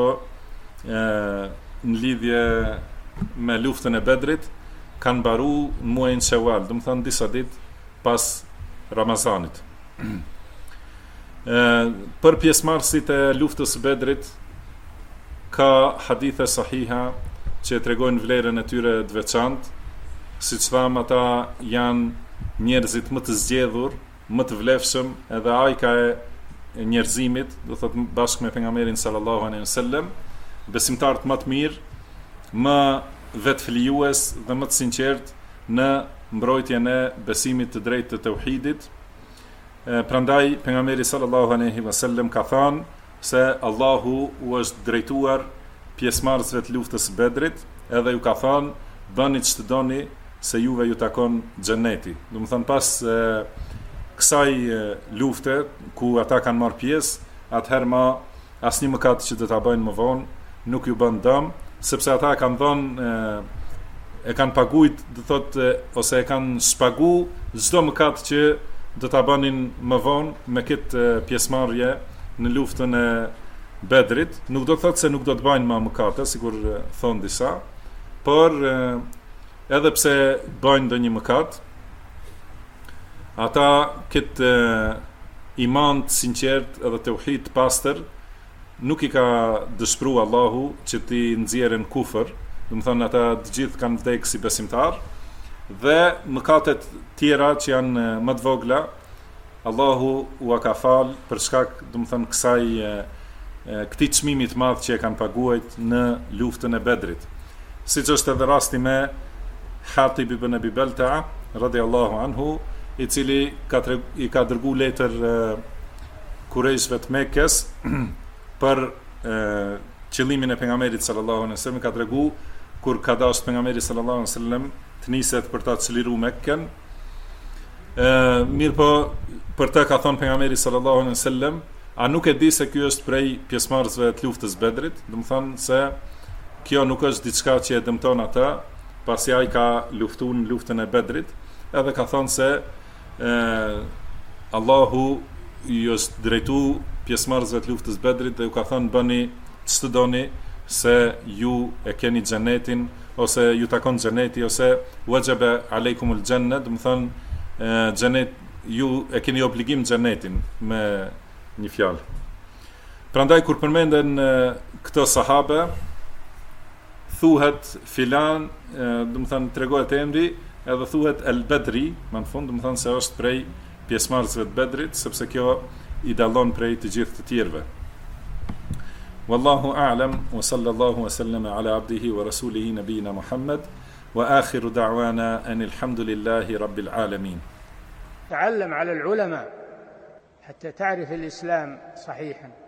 në lidhje me luftën e Bedrit kanë mbaru në muajin Shawwal, do të thënë disa ditë pas Ramazanit. Për pjesëmarrësit e luftës së Bedrit ka hadithe sahiha që tregojnë vlerën e tyre të veçantë. Siç tham, ata janë njerëzit më të zgjedhur, më të vlefshëm, edhe ajka e njerëzimit, do thotë bashkë me pejgamberin sallallahu alaihi wasallam, besimtarët më të mirë, më vetëflijues dhe më të sinqert në mbrojtjen e besimit të drejtë të tauhidit. Prandaj pejgamberi sallallahu alaihi wasallam ka thënë se Allahu u është drejtuar pjesëmarrësve të luftës së Bedrit, edhe ju ka thënë bëni ç'të doni se juve ju takon xheneti. Do të thënë pas kësaj lufte ku ata kanë marrë pjesë, atëherë më asnjë mëkat që do ta bëjnë më vonë nuk ju bën dëm, sepse ata kanë dhënë e kanë paguajt, do thotë, ose e kanë shpagu çdo mëkat që do ta bënin më vonë me këtë pjesëmarrje në luftën e Bedrit. Nuk do të thotë se nuk do të bëjnë më mëkate, sikur thon disa, por edhe pse bëjnë ndonjë mëkat, ata këtë iman të sinqert edhe tauhid të pastër nuk i ka dëshpëruar Allahu që ti nxjerrin kufër, do të thonë ata të gjithë kanë vdekur si besimtar, dhe mëkatet tjera që janë më të vogla, Allahu u ka fal për shkak, do të thonë, këtij çmimi të madh që e kanë paguajt në luftën e Bedrit. Siç është edhe rasti me Hatib ibn Abi Balta'a radhiyallahu anhu, i cili i ka dërguar letër Kurejshve të Mekkës për qëllimin e pejgamberit sallallahu alaihi wasallam. Ka treguar kur ka dashur pejgamberi sallallahu alaihi wasallam të niset për ta çliruar Mekkën. Mirë po, për të ka thonë pejgamberi sallallahu alaihi wasallam, a nuk e di se ky është prej pjesëmarrësve të luftës Bedrit? Do të thonë se kjo nuk është diçka që e dëmton ata, pasi ai ka luftuar në luftën e Bedrit, edhe ka thonë se Allahu i është drejtuar pjesëmarrësve të luftës Bedrit dhe ju ka thënë bëni ç'të doni se ju e keni xhenetin, ose ju takon xheneti, ose wajaba aleikumul janna, do të thonë xhenet, ju e keni obligim xhenetin, me një fjalë. Prandaj kur përmenden këto sahabe, thuhet filan, do të thonë tregohet emri, edhe thuhet El Bedri, më në fund, do të thonë se është prej pjesëmarrësve të Bedrit, sepse kjo i dallon prej të gjithë të tjerëve. Wallahu a'lam, wa sallallahu wa sallama ala abdihi wa rasulihi nabiyina Muhammad, wa akhiru da'wana anil hamdulillahi rabbil alamin. تعلم على العلماء حتى تعرف الإسلام صحيحا.